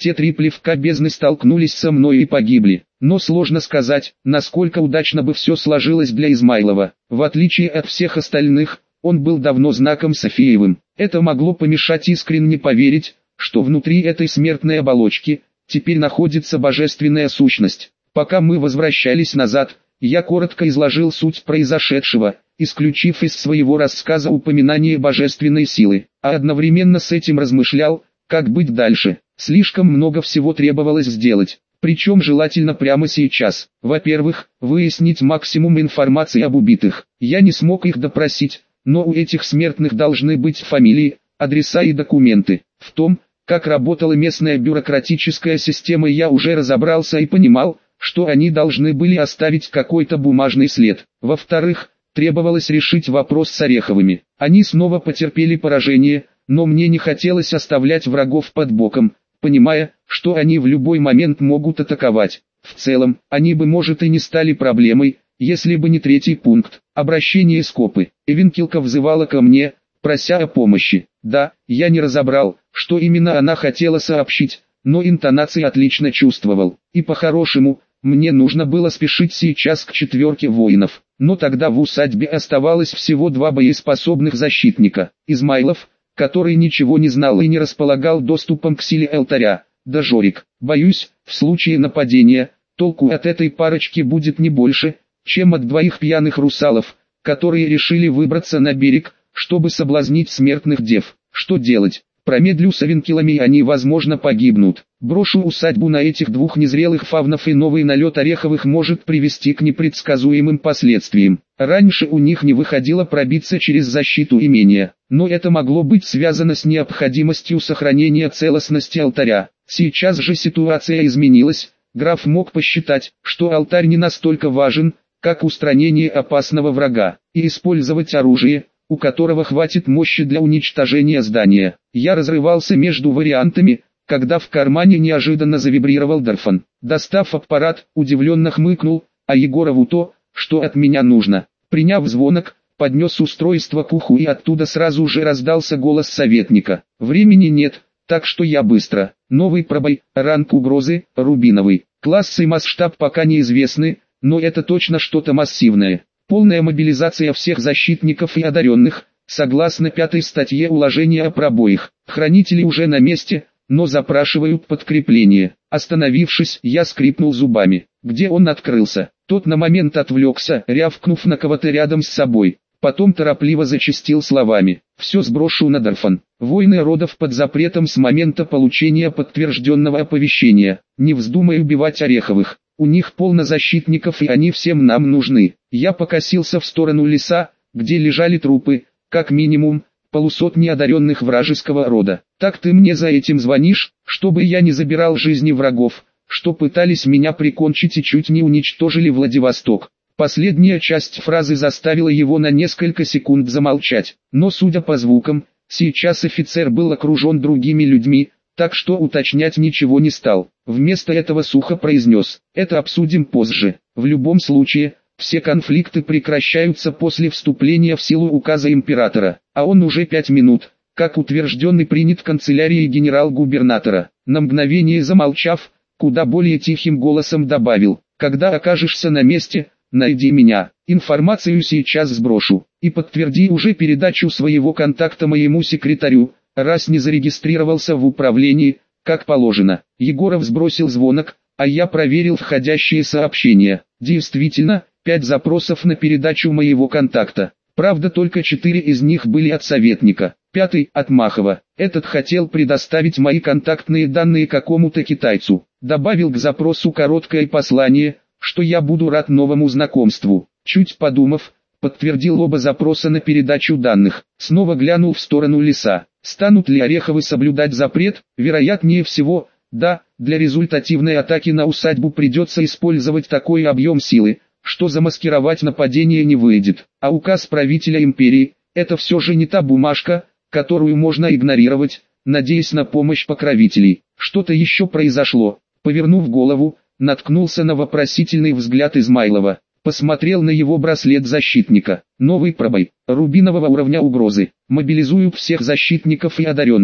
Те три плевка бездны столкнулись со мной и погибли. Но сложно сказать, насколько удачно бы все сложилось для Измайлова. В отличие от всех остальных, он был давно знаком Софиевым. Это могло помешать искренне поверить, что внутри этой смертной оболочки теперь находится божественная сущность. Пока мы возвращались назад, я коротко изложил суть произошедшего, исключив из своего рассказа упоминание божественной силы, а одновременно с этим размышлял, как быть дальше. Слишком много всего требовалось сделать, причем желательно прямо сейчас. Во-первых, выяснить максимум информации об убитых. Я не смог их допросить, но у этих смертных должны быть фамилии, адреса и документы. В том, как работала местная бюрократическая система, я уже разобрался и понимал, что они должны были оставить какой-то бумажный след. Во-вторых, требовалось решить вопрос с Ореховыми. Они снова потерпели поражение, но мне не хотелось оставлять врагов под боком, понимая, что они в любой момент могут атаковать. В целом, они бы, может, и не стали проблемой, если бы не третий пункт. Обращение Скопы. Эвенкилка взывала ко мне, прося о помощи. Да, я не разобрал, что именно она хотела сообщить, но интонации отлично чувствовал. И по-хорошему, мне нужно было спешить сейчас к четверке воинов. Но тогда в усадьбе оставалось всего два боеспособных защитника. Измайлов, который ничего не знал и не располагал доступом к силе алтаря, да Жорик. Боюсь, в случае нападения, толку от этой парочки будет не больше, чем от двоих пьяных русалов, которые решили выбраться на берег, чтобы соблазнить смертных дев. Что делать? Промедлю с Авенкилами, и они, возможно, погибнут. Брошу усадьбу на этих двух незрелых фавнов, и новый налет Ореховых может привести к непредсказуемым последствиям. Раньше у них не выходило пробиться через защиту имения, но это могло быть связано с необходимостью сохранения целостности алтаря. Сейчас же ситуация изменилась. Граф мог посчитать, что алтарь не настолько важен, как устранение опасного врага, и использовать оружие, у которого хватит мощи для уничтожения здания. Я разрывался между вариантами, когда в кармане неожиданно завибрировал Дарфан. Достав аппарат, удивленно хмыкнул, а Егорову то, что от меня нужно. Приняв звонок, поднес устройство к уху, и оттуда сразу же раздался голос советника. Времени нет, так что я быстро. Новый пробой, ранг угрозы, рубиновый. Класс и масштаб пока неизвестны, но это точно что-то массивное. Полная мобилизация всех защитников и одаренных, согласно пятой статье уложения о пробоях. Хранители уже на месте, но запрашивают подкрепление. Остановившись, я скрипнул зубами. Где он открылся? Тот на момент отвлекся, рявкнув на кого-то рядом с собой. Потом торопливо зачастил словами. Все сброшу на Дарфан. Войны родов под запретом с момента получения подтвержденного оповещения. Не вздумай убивать Ореховых. У них полно защитников, и они всем нам нужны. Я покосился в сторону леса, где лежали трупы, как минимум, полусотни одаренных вражеского рода. Так ты мне за этим звонишь, чтобы я не забирал жизни врагов, что пытались меня прикончить и чуть не уничтожили Владивосток. Последняя часть фразы заставила его на несколько секунд замолчать, но судя по звукам, сейчас офицер был окружен другими людьми, так что уточнять ничего не стал. Вместо этого сухо произнес: «Это обсудим позже. В любом случае, все конфликты прекращаются после вступления в силу указа императора, а он уже пять минут, как утвержден и принят канцелярией генерал-губернатора». На мгновение замолчав, куда более тихим голосом добавил: «Когда окажешься на месте, найди меня. Информацию сейчас сброшу. И подтверди уже передачу своего контакта моему секретарю, раз не зарегистрировался в управлении, как положено». Егоров сбросил звонок, а я проверил входящие сообщения. Действительно, пять запросов на передачу моего контакта. Правда, только четыре из них были от советника. Пятый – от Махова. Этот хотел предоставить мои контактные данные какому-то китайцу. Добавил к запросу короткое послание, что я буду рад новому знакомству. Чуть подумав, подтвердил оба запроса на передачу данных. Снова глянул в сторону леса. Станут ли Ореховы соблюдать запрет? Вероятнее всего, да. Для результативной атаки на усадьбу придется использовать такой объем силы, что замаскировать нападение не выйдет. А указ правителя империи – это все же не та бумажка, которую можно игнорировать, надеясь на помощь покровителей. Что-то еще произошло. Повернув голову, наткнулся на вопросительный взгляд Измайлова. Посмотрел на его браслет защитника. Новый пробой, рубинового уровня угрозы. Мобилизую всех защитников и одаренных.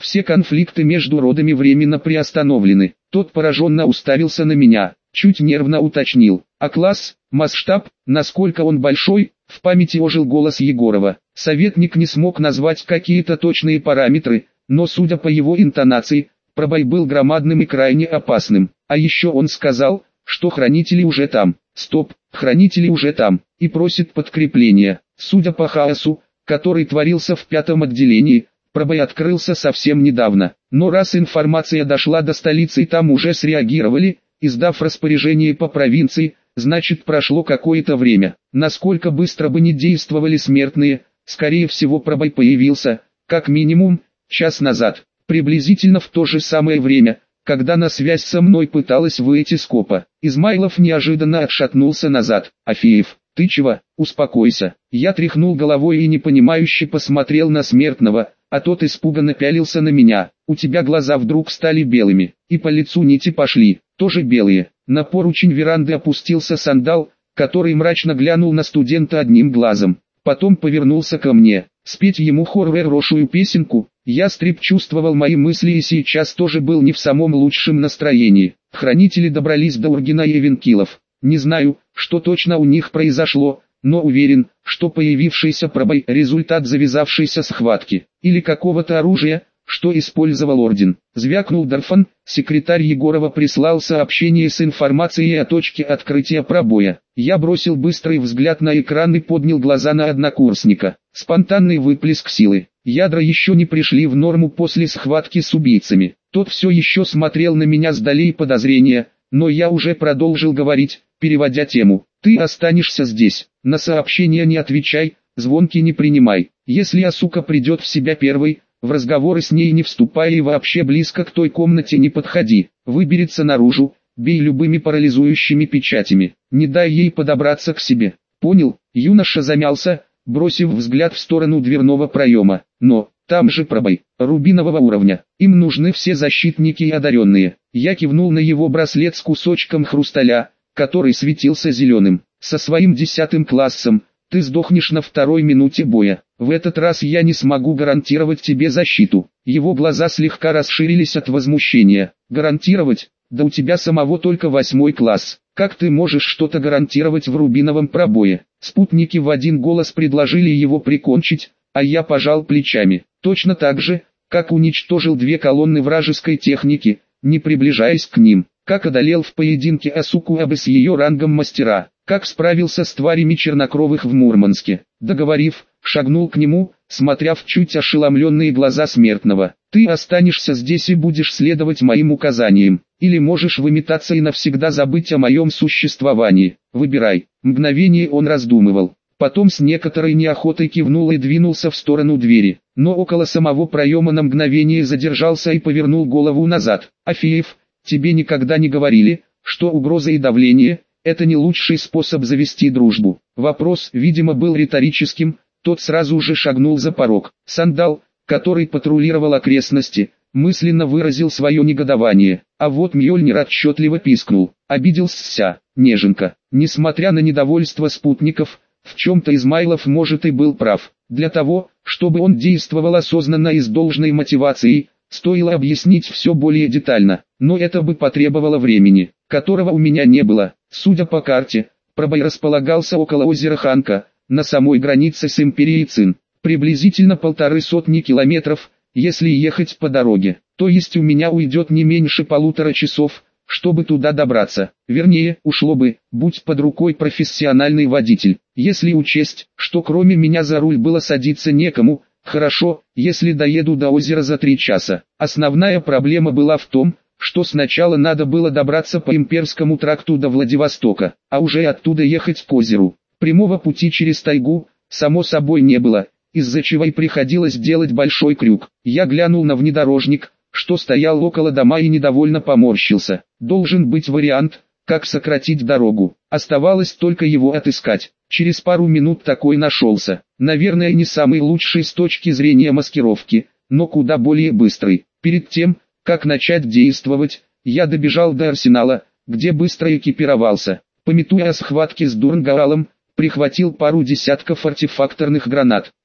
Все конфликты между родами временно приостановлены. Тот пораженно уставился на меня, чуть нервно уточнил. А класс, масштаб, насколько он большой? В памяти ожил голос Егорова. Советник не смог назвать какие-то точные параметры, но судя по его интонации, пробой был громадным и крайне опасным. А еще он сказал, что хранители уже там. Стоп, хранители уже там, и просит подкрепления. Судя по хаосу, который творился в пятом отделении, пробой открылся совсем недавно. Но раз информация дошла до столицы и там уже среагировали, издав распоряжение по провинции, значит прошло какое-то время. Насколько быстро бы не действовали смертные, скорее всего пробой появился, как минимум, час назад. Приблизительно в то же самое время, когда на связь со мной пыталась выйти Скопа. Измайлов неожиданно отшатнулся назад. «Афеев, ты чего? Успокойся». Я тряхнул головой и непонимающе посмотрел на смертного, а тот испуганно пялился на меня. «У тебя глаза вдруг стали белыми, и по лицу нити пошли, тоже белые». На поручень веранды опустился сандал, который мрачно глянул на студента одним глазом. Потом повернулся ко мне. Спеть ему хорошую песенку. Ястреб чувствовал мои мысли и сейчас тоже был не в самом лучшем настроении. Хранители добрались до Ургина и Венкилов. Не знаю, что точно у них произошло, но уверен, что появившийся пробой – результат завязавшейся схватки, или какого-то оружия, что использовал Орден. Звякнул Дарфан, секретарь Егорова прислал сообщение с информацией о точке открытия пробоя. Я бросил быстрый взгляд на экран и поднял глаза на однокурсника. Спонтанный выплеск силы. Ядра еще не пришли в норму после схватки с убийцами. Тот все еще смотрел на меня с долей подозрения, но я уже продолжил говорить, переводя тему. «Ты останешься здесь, на сообщения не отвечай, звонки не принимай. Если Асука придет в себя первой, в разговоры с ней не вступай и вообще близко к той комнате не подходи. Выберется наружу, бей любыми парализующими печатями, не дай ей подобраться к себе». «Понял?» Юноша замялся, бросив взгляд в сторону дверного проема. «Но, там же пробой, рубинового уровня, им нужны все защитники и одаренные». Я кивнул на его браслет с кусочком хрусталя, который светился зеленым. «Со своим десятым классом ты сдохнешь на второй минуте боя. В этот раз я не смогу гарантировать тебе защиту». Его глаза слегка расширились от возмущения. «Гарантировать? Да у тебя самого только восьмой класс. Как ты можешь что-то гарантировать в рубиновом пробое?» Спутники в один голос предложили его прикончить, а я пожал плечами. Точно так же, как уничтожил две колонны вражеской техники, не приближаясь к ним. Как одолел в поединке Асуку Абе с ее рангом мастера. Как справился с тварями чернокровых в Мурманске. Договорив, шагнул к нему, смотря в чуть ошеломленные глаза смертного. «Ты останешься здесь и будешь следовать моим указаниям. Или можешь выметаться и навсегда забыть о моем существовании. Выбирай». Мгновение он раздумывал. Потом с некоторой неохотой кивнул и двинулся в сторону двери. Но около самого проема на мгновение задержался и повернул голову назад. «Афеев, тебе никогда не говорили, что угроза и давление – это не лучший способ завести дружбу?» Вопрос, видимо, был риторическим, тот сразу же шагнул за порог. Сандал, который патрулировал окрестности, мысленно выразил свое негодование. А вот Мьёльнир отчетливо пискнул. Обиделся, неженка. Несмотря на недовольство спутников, в чем-то Измайлов может и был прав. Для того, чтобы он действовал осознанно и с должной мотивацией, стоило объяснить все более детально, но это бы потребовало времени, которого у меня не было. Судя по карте, пробой располагался около озера Ханка, на самой границе с Империей Цин, приблизительно полторы сотни километров, если ехать по дороге, то есть у меня уйдет не меньше полутора часов, чтобы туда добраться. Вернее, ушло бы, будь под рукой профессиональный водитель. Если учесть, что кроме меня за руль было садиться некому, хорошо, если доеду до озера за три часа. Основная проблема была в том, что сначала надо было добраться по Имперскому тракту до Владивостока, а уже оттуда ехать к озеру. Прямого пути через тайгу, само собой, не было, из-за чего и приходилось делать большой крюк. Я глянул на внедорожник, что стоял около дома, и недовольно поморщился. Должен быть вариант, как сократить дорогу. Оставалось только его отыскать. Через пару минут такой нашелся. Наверное, не самый лучший с точки зрения маскировки, но куда более быстрый. Перед тем, как начать действовать, я добежал до арсенала, где быстро экипировался. Памятуя о схватке с Дурнгаалом, прихватил пару десятков артефакторных гранат.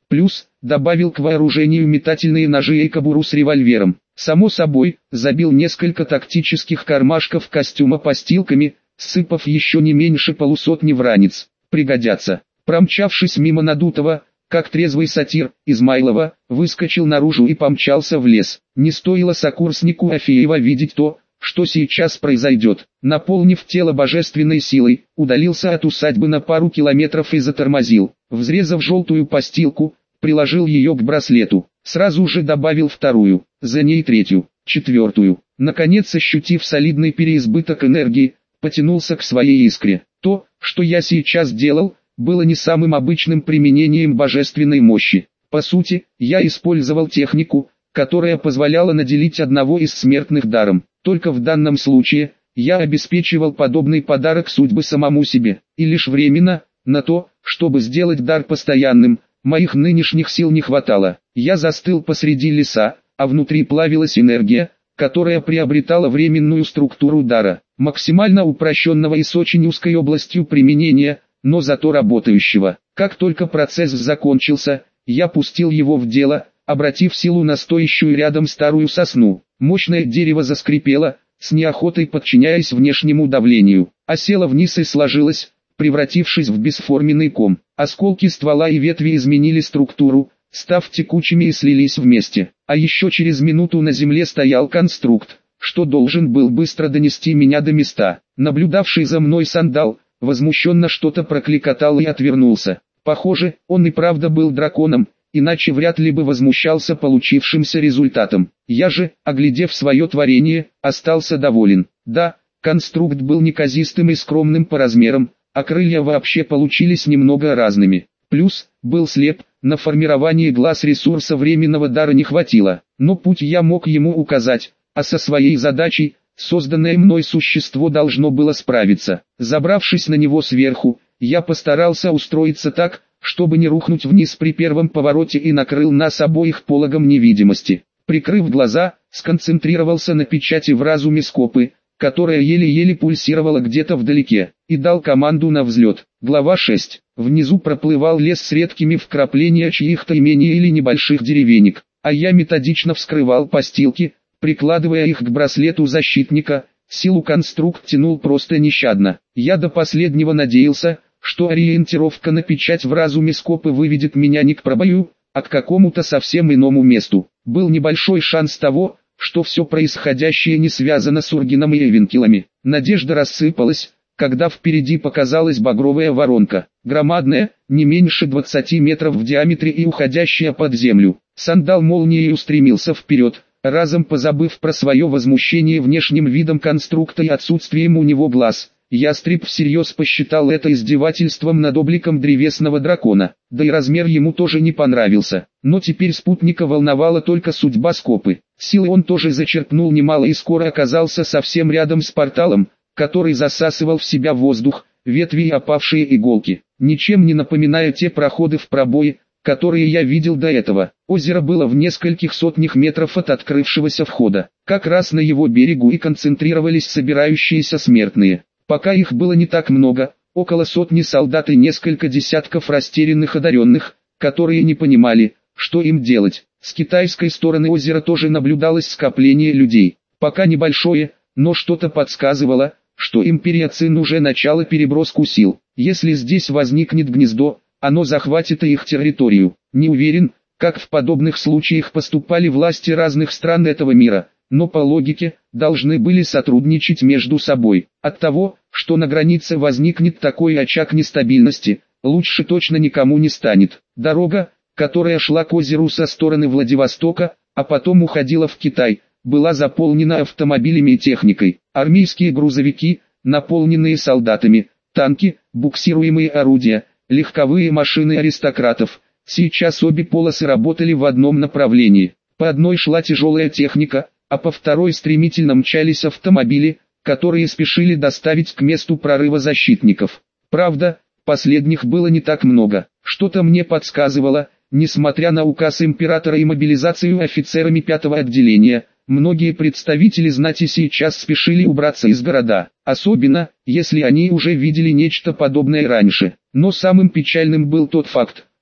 Плюс, добавил к вооружению метательные ножи и кобуру с револьвером. Само собой, забил несколько тактических кармашков костюма постилками, сыпав еще не меньше полусотни в ранец. Пригодятся. Промчавшись мимо надутого, как трезвый сатир, Измайлова, выскочил наружу и помчался в лес. Не стоило сокурснику Афеева видеть то, что сейчас произойдет. Наполнив тело божественной силой, удалился от усадьбы на пару километров и затормозил. Взрезав желтую постилку, приложил ее к браслету. Сразу же добавил вторую, за ней третью, четвертую. Наконец, ощутив солидный переизбыток энергии, потянулся к своей искре. То, что я сейчас делал, было не самым обычным применением божественной мощи. По сути, я использовал технику, которая позволяла наделить одного из смертных даром. Только в данном случае, я обеспечивал подобный подарок судьбы самому себе. И лишь временно, на то, чтобы сделать дар постоянным, моих нынешних сил не хватало. Я застыл посреди леса, а внутри плавилась энергия, которая приобретала временную структуру дара, максимально упрощенного и с очень узкой областью применения, но зато работающего. Как только процесс закончился, я пустил его в дело, обратив силу на стоящую рядом старую сосну. Мощное дерево заскрипело, с неохотой подчиняясь внешнему давлению, осело вниз и сложилось, превратившись в бесформенный ком. Осколки ствола и ветви изменили структуру, став текучими и слились вместе. А еще через минуту на земле стоял конструкт, что должен был быстро донести меня до места. Наблюдавший за мной сандал, возмущенно что-то прокликотал и отвернулся. Похоже, он и правда был драконом, иначе вряд ли бы возмущался получившимся результатом. Я же, оглядев свое творение, остался доволен. Да, конструкт был неказистым и скромным по размерам, а крылья вообще получились немного разными. Плюс, был слеп, на формирование глаз ресурса временного дара не хватило, но путь я мог ему указать, а со своей задачей, созданное мной существо должно было справиться. Забравшись на него сверху, я постарался устроиться так, чтобы не рухнуть вниз при первом повороте и накрыл нас обоих пологом невидимости. Прикрыв глаза, сконцентрировался на печати в разуме Скопы, которая еле-еле пульсировала где-то вдалеке, и дал команду на взлет. Глава шесть. Внизу проплывал лес с редкими вкраплениями чьих-то имений или небольших деревенек, а я методично вскрывал постилки, прикладывая их к браслету защитника. Силу конструкт тянул просто нещадно. Я до последнего надеялся, что ориентировка на печать в разуме Скопы выведет меня не к пробою, а к какому-то совсем иному месту. Был небольшой шанс того, что все происходящее не связано с Ургином и Эвенкелами. Надежда рассыпалась, когда впереди показалась багровая воронка, громадная, не меньше двадцати метров в диаметре и уходящая под землю. Сандал молнией устремился вперед, разом позабыв про свое возмущение внешним видом конструкта и отсутствием у него глаз. Ястреб всерьез посчитал это издевательством над обликом древесного дракона, да и размер ему тоже не понравился. Но теперь спутника волновала только судьба Скопы. Силы он тоже зачерпнул немало и скоро оказался совсем рядом с порталом, который засасывал в себя воздух, ветви и опавшие иголки, ничем не напоминая те проходы в пробои, которые я видел до этого. Озеро было в нескольких сотнях метров от открывшегося входа. Как раз на его берегу и концентрировались собирающиеся смертные. Пока их было не так много, около сотни солдат и несколько десятков растерянных одаренных, которые не понимали, что им делать. С китайской стороны озера тоже наблюдалось скопление людей. Пока небольшое, но что-то подсказывало, что империя Цин уже начала переброску сил. Если здесь возникнет гнездо, оно захватит и их территорию. Не уверен, как в подобных случаях поступали власти разных стран этого мира, но по логике, должны были сотрудничать между собой. От того, что на границе возникнет такой очаг нестабильности, лучше точно никому не станет. Дорога, которая шла к озеру со стороны Владивостока, а потом уходила в Китай, была заполнена автомобилями и техникой. Армейские грузовики, наполненные солдатами, танки, буксируемые орудия, легковые машины аристократов. Сейчас обе полосы работали в одном направлении. По одной шла тяжелая техника, а по второй стремительно мчались автомобили, которые спешили доставить к месту прорыва защитников. Правда, последних было не так много. Что-то мне подсказывало, несмотря на указ императора и мобилизацию офицерами пятого отделения, многие представители знати сейчас спешили убраться из города, особенно, если они уже видели нечто подобное раньше. Но самым печальным был тот факт,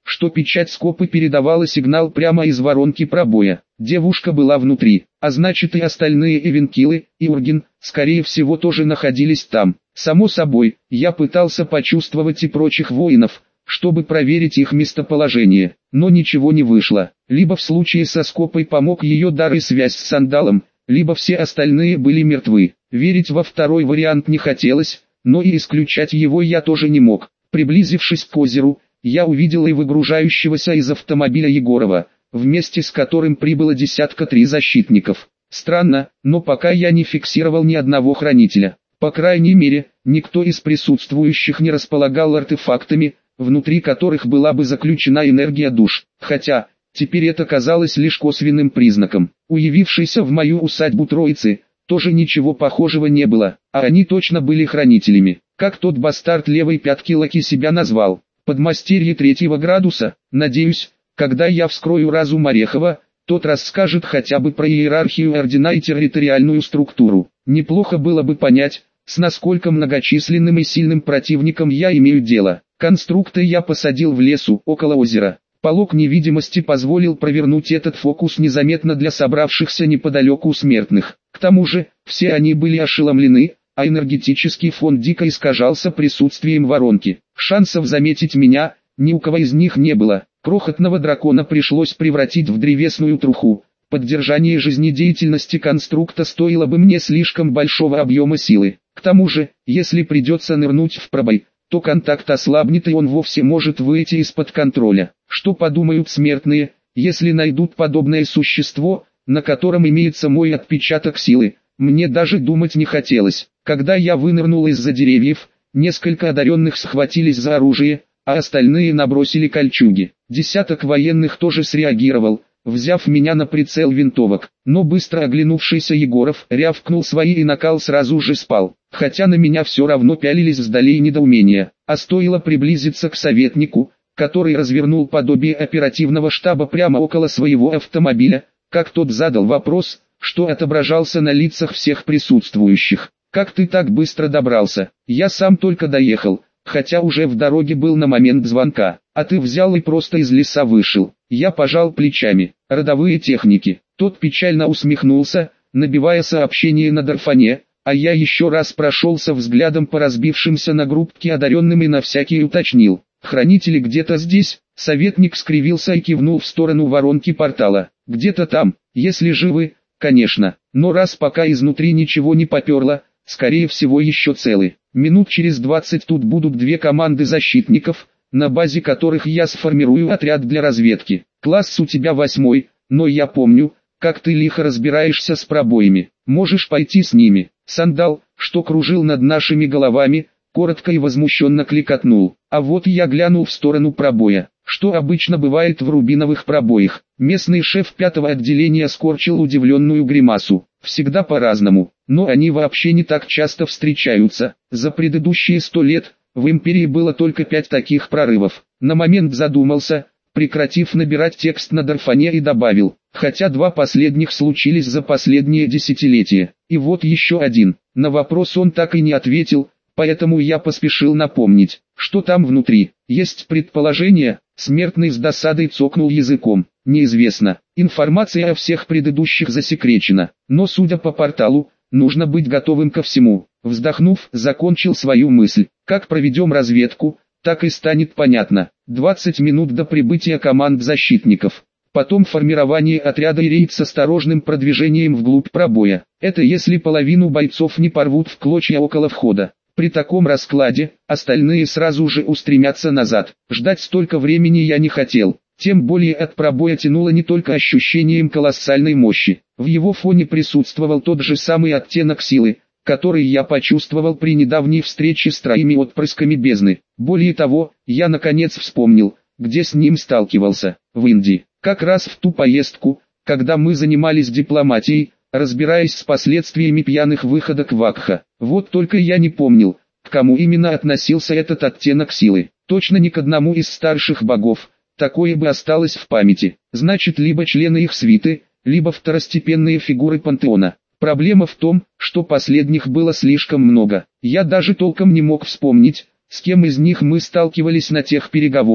что печать скопы передавала сигнал прямо из воронки пробоя. Девушка была внутри, а значит и остальные Эвенкилы и Урген, скорее всего, тоже находились там. Само собой, я пытался почувствовать и прочих воинов, чтобы проверить их местоположение, но ничего не вышло. Либо в случае со скопой помог ее дар и связь с Сандалом, либо все остальные были мертвы. Верить во второй вариант не хотелось, но и исключать его я тоже не мог. Приблизившись к озеру, я увидел и выгружающегося из автомобиля Егорова, вместе с которым прибыло десятка три защитников. Странно, но пока я не фиксировал ни одного хранителя. По крайней мере, никто из присутствующих не располагал артефактами, внутри которых была бы заключена энергия душ. Хотя, теперь это казалось лишь косвенным признаком. У явившейся в мою усадьбу троицы, тоже ничего похожего не было, а они точно были хранителями. Как тот бастард левой пятки Лаки себя назвал. Подмастерье третьего градуса. Надеюсь, когда я вскрою разум Орехова, тот расскажет хотя бы про иерархию ордена и территориальную структуру. Неплохо было бы понять, с насколько многочисленным и сильным противником я имею дело. Конструкта я посадил в лесу, около озера. Полог невидимости позволил провернуть этот фокус незаметно для собравшихся неподалеку смертных. К тому же, все они были ошеломлены, а энергетический фон дико искажался присутствием воронки. Шансов заметить меня ни у кого из них не было. Крохотного дракона пришлось превратить в древесную труху. Поддержание жизнедеятельности конструкта стоило бы мне слишком большого объема силы. К тому же, если придется нырнуть в пробой, то контакт ослабнет и он вовсе может выйти из-под контроля. Что подумают смертные, если найдут подобное существо, на котором имеется мой отпечаток силы? Мне даже думать не хотелось. Когда я вынырнул из-за деревьев, несколько одаренных схватились за оружие, а остальные набросили кольчуги. Десяток военных тоже среагировал, взяв меня на прицел винтовок, но быстро оглянувшийся Егоров рявкнул свои и накал сразу же спал, хотя на меня все равно пялились вдали и недоумения, а стоило приблизиться к советнику, который развернул подобие оперативного штаба прямо около своего автомобиля, как тот задал вопрос, что отображался на лицах всех присутствующих. «Как ты так быстро добрался? Я сам только доехал, хотя уже в дороге был на момент звонка, а ты взял и просто из леса вышел». Я пожал плечами. Родовые техники. Тот печально усмехнулся, набивая сообщение на Дарфане, а я еще раз прошелся взглядом по разбившимся на группки одаренным и на всякий уточнил. «Хранители где-то здесь?» Советник скривился и кивнул в сторону воронки портала. «Где-то там, если живы, конечно, но раз пока изнутри ничего не поперло, скорее всего еще целы. Минут через двадцать тут будут две команды защитников, на базе которых я сформирую отряд для разведки. Класс у тебя восьмой, но я помню, как ты лихо разбираешься с пробоями. Можешь пойти с ними». Сандал, что кружил над нашими головами, коротко и возмущенно кликотнул. А вот я глянул в сторону пробоя. Что обычно бывает в рубиновых пробоях. Местный шеф пятого отделения скорчил удивленную гримасу. Всегда по-разному, но они вообще не так часто встречаются. За предыдущие сто лет в империи было только пять таких прорывов. На момент задумался, прекратив набирать текст на Дарфане, и добавил, хотя два последних случились за последние десятилетия. И вот еще один. На вопрос он так и не ответил, поэтому я поспешил напомнить, что там внутри. Есть предположение. Смертный с досадой цокнул языком. Неизвестно. Информация о всех предыдущих засекречена. Но судя по порталу, нужно быть готовым ко всему. Вздохнув, закончил свою мысль. Как проведем разведку, так и станет понятно. двадцать минут до прибытия команд защитников. Потом формирование отряда и рейд с осторожным продвижением вглубь пробоя. Это если половину бойцов не порвут в клочья около входа. При таком раскладе, остальные сразу же устремятся назад. Ждать столько времени я не хотел. Тем более от пробоя тянуло не только ощущением колоссальной мощи. В его фоне присутствовал тот же самый оттенок силы, который я почувствовал при недавней встрече с троими отпрысками бездны. Более того, я наконец вспомнил, где с ним сталкивался. В Индии. Как раз в ту поездку, когда мы занимались дипломатией, разбираясь с последствиями пьяных выходок Вакха. Вот только я не помнил, к кому именно относился этот оттенок силы. Точно не к одному из старших богов, такое бы осталось в памяти. Значит, либо члены их свиты, либо второстепенные фигуры пантеона. Проблема в том, что последних было слишком много. Я даже толком не мог вспомнить, с кем из них мы сталкивались на тех переговорах.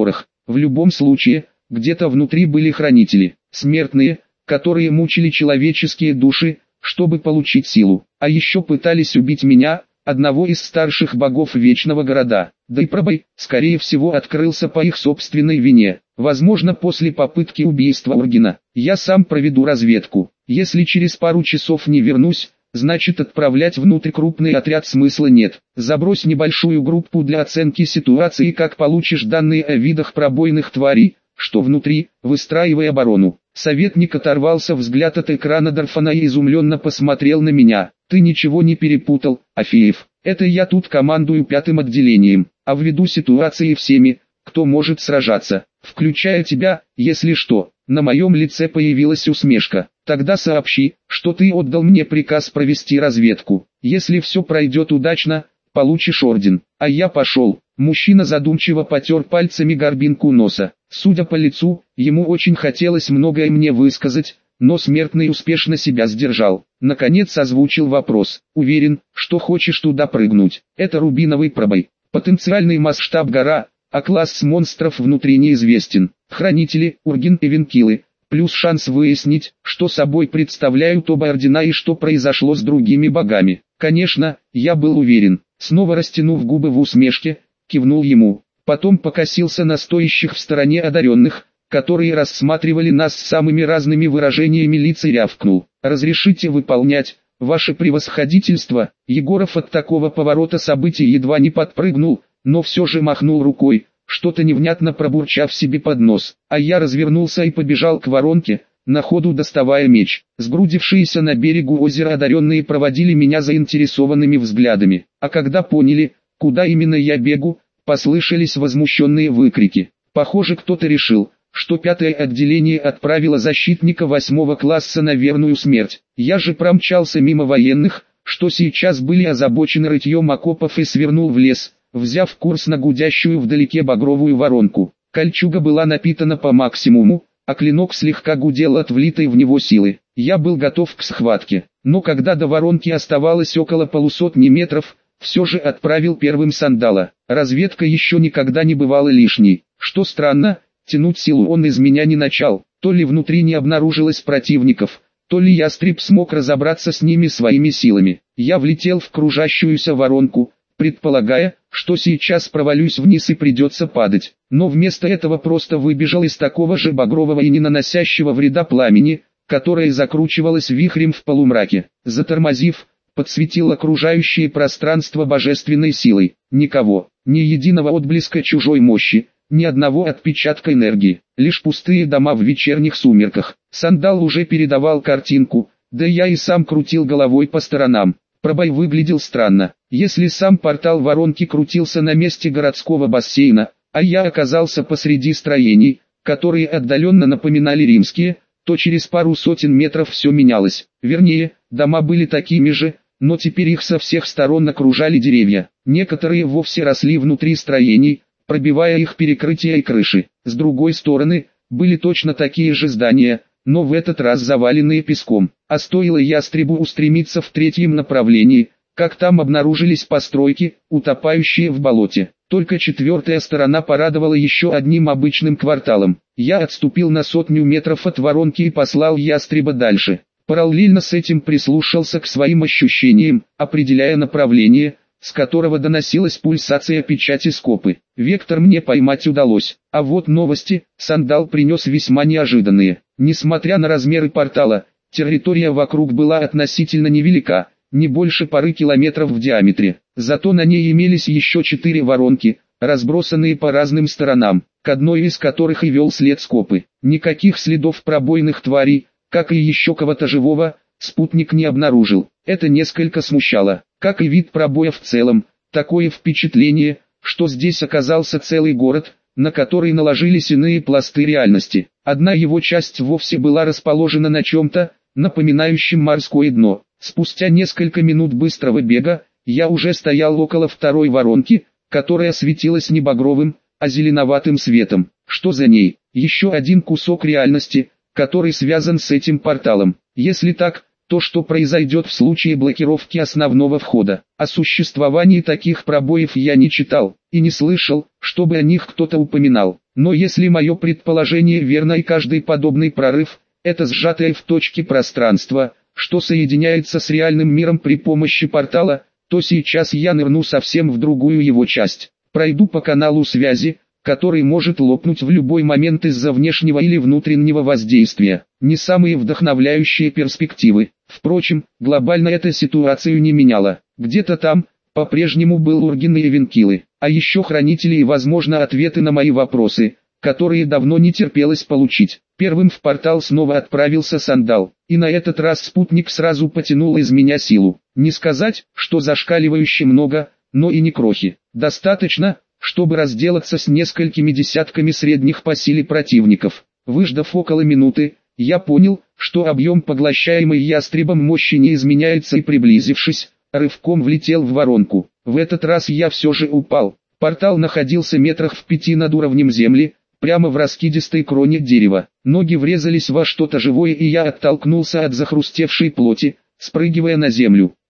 В любом случае, где-то внутри были хранители, смертные, которые мучили человеческие души, чтобы получить силу, а еще пытались убить меня, одного из старших богов Вечного Города. Да и пробой, скорее всего, открылся по их собственной вине. Возможно, после попытки убийства Ургена. Я сам проведу разведку. Если через пару часов не вернусь, значит отправлять внутрь крупный отряд смысла нет. Забрось небольшую группу для оценки ситуации, как получишь данные о видах пробойных тварей, что внутри, выстраивай оборону. Советник оторвался взгляд от экрана Дарфана и изумленно посмотрел на меня. Ты ничего не перепутал, Афеев. Это я тут командую пятым отделением, а ввиду ситуации всеми, кто может сражаться, включая тебя, если что. На моем лице появилась усмешка. Тогда сообщи, что ты отдал мне приказ провести разведку. Если все пройдет удачно, получишь орден. А я пошел. Мужчина задумчиво потер пальцами горбинку носа. Судя по лицу, ему очень хотелось многое мне высказать, но смертный успешно себя сдержал. Наконец озвучил вопрос. Уверен, что хочешь туда прыгнуть. Это рубиновый пробой. Потенциальный масштаб гора, а класс монстров внутри неизвестен. Хранители, Урген и Венкилы. Плюс шанс выяснить, что собой представляют оба ордена и что произошло с другими богами. Конечно, я был уверен. Снова растянув губы в усмешке, кивнул ему. Потом покосился на стоящих в стороне одаренных, которые рассматривали нас с самыми разными выражениями лица, и рявкнул. «Разрешите выполнять, ваше превосходительство». Егоров от такого поворота событий едва не подпрыгнул, но все же махнул рукой, что-то невнятно пробурчав себе под нос. А я развернулся и побежал к воронке, на ходу доставая меч. Сгрудившиеся на берегу озера одаренные проводили меня заинтересованными взглядами. А когда поняли, куда именно я бегу, послышались возмущенные выкрики. Похоже, кто-то решил, что пятое отделение отправило защитника восьмого класса на верную смерть. Я же промчался мимо военных, что сейчас были озабочены рытьем окопов, и свернул в лес, взяв курс на гудящую вдалеке багровую воронку. Кольчуга была напитана по максимуму, а клинок слегка гудел от влитой в него силы. Я был готов к схватке, но когда до воронки оставалось около полусотни метров, все же отправил первым сандала. Разведка еще никогда не бывала лишней. Что странно, тянуть силу он из меня не начал. То ли внутри не обнаружилось противников, то ли ястреб смог разобраться с ними своими силами. Я влетел в кружащуюся воронку, предполагая, что сейчас провалюсь вниз и придется падать. Но вместо этого просто выбежал из такого же багрового и не наносящего вреда пламени, которое закручивалось вихрем в полумраке. Затормозив, подсветил окружающее пространство божественной силой. Никого, ни единого отблеска чужой мощи, ни одного отпечатка энергии, лишь пустые дома в вечерних сумерках. Сандал уже передавал картинку, да я и сам крутил головой по сторонам. Пробой выглядел странно. Если сам портал воронки крутился на месте городского бассейна, а я оказался посреди строений, которые отдаленно напоминали римские, то через пару сотен метров все менялось. Вернее, дома были такими же, но теперь их со всех сторон окружали деревья. Некоторые вовсе росли внутри строений, пробивая их перекрытия и крыши. С другой стороны, были точно такие же здания, но в этот раз заваленные песком. А стоило ястребу устремиться в третьем направлении, как там обнаружились постройки, утопающие в болоте. Только четвертая сторона порадовала еще одним обычным кварталом. Я отступил на сотню метров от воронки и послал ястреба дальше. Параллельно с этим прислушался к своим ощущениям, определяя направление, с которого доносилась пульсация печати скопы. Вектор мне поймать удалось. А вот новости Сандал принес весьма неожиданные. Несмотря на размеры портала, территория вокруг была относительно невелика, не больше пары километров в диаметре. Зато на ней имелись еще четыре воронки, разбросанные по разным сторонам, к одной из которых и вел след скопы. Никаких следов пробойных тварей, как и еще кого-то живого, спутник не обнаружил. Это несколько смущало, как и вид пробоя в целом. Такое впечатление, что здесь оказался целый город, на который наложились иные пласты реальности. Одна его часть вовсе была расположена на чем-то, напоминающем морское дно. Спустя несколько минут быстрого бега, я уже стоял около второй воронки, которая светилась не багровым, а зеленоватым светом. Что за ней? Еще один кусок реальности, который связан с этим порталом. Если так, то что произойдет в случае блокировки основного входа? О существовании таких пробоев я не читал, и не слышал, чтобы о них кто-то упоминал. Но если мое предположение верно и каждый подобный прорыв – это сжатое в точке пространство, что соединяется с реальным миром при помощи портала, то сейчас я нырну совсем в другую его часть. Пройду по каналу связи, который может лопнуть в любой момент из-за внешнего или внутреннего воздействия. Не самые вдохновляющие перспективы. Впрочем, глобально эта ситуацию не меняла. Где-то там, по-прежнему был Ургин и Венкилы, а еще хранители и, возможно, ответы на мои вопросы, которые давно не терпелось получить. Первым в портал снова отправился Сандал, и на этот раз спутник сразу потянул из меня силу. Не сказать, что зашкаливающе много, но и не крохи. Достаточно, чтобы разделаться с несколькими десятками средних по силе противников. Выждав около минуты, я понял, что объем поглощаемой ястребом мощи не изменяется, и, приблизившись, рывком влетел в воронку. В этот раз я все же упал. Портал находился метрах в пяти над уровнем земли, прямо в раскидистой кроне дерева. Ноги врезались во что-то живое, и я оттолкнулся от захрустевшей плоти, спрыгивая на землю.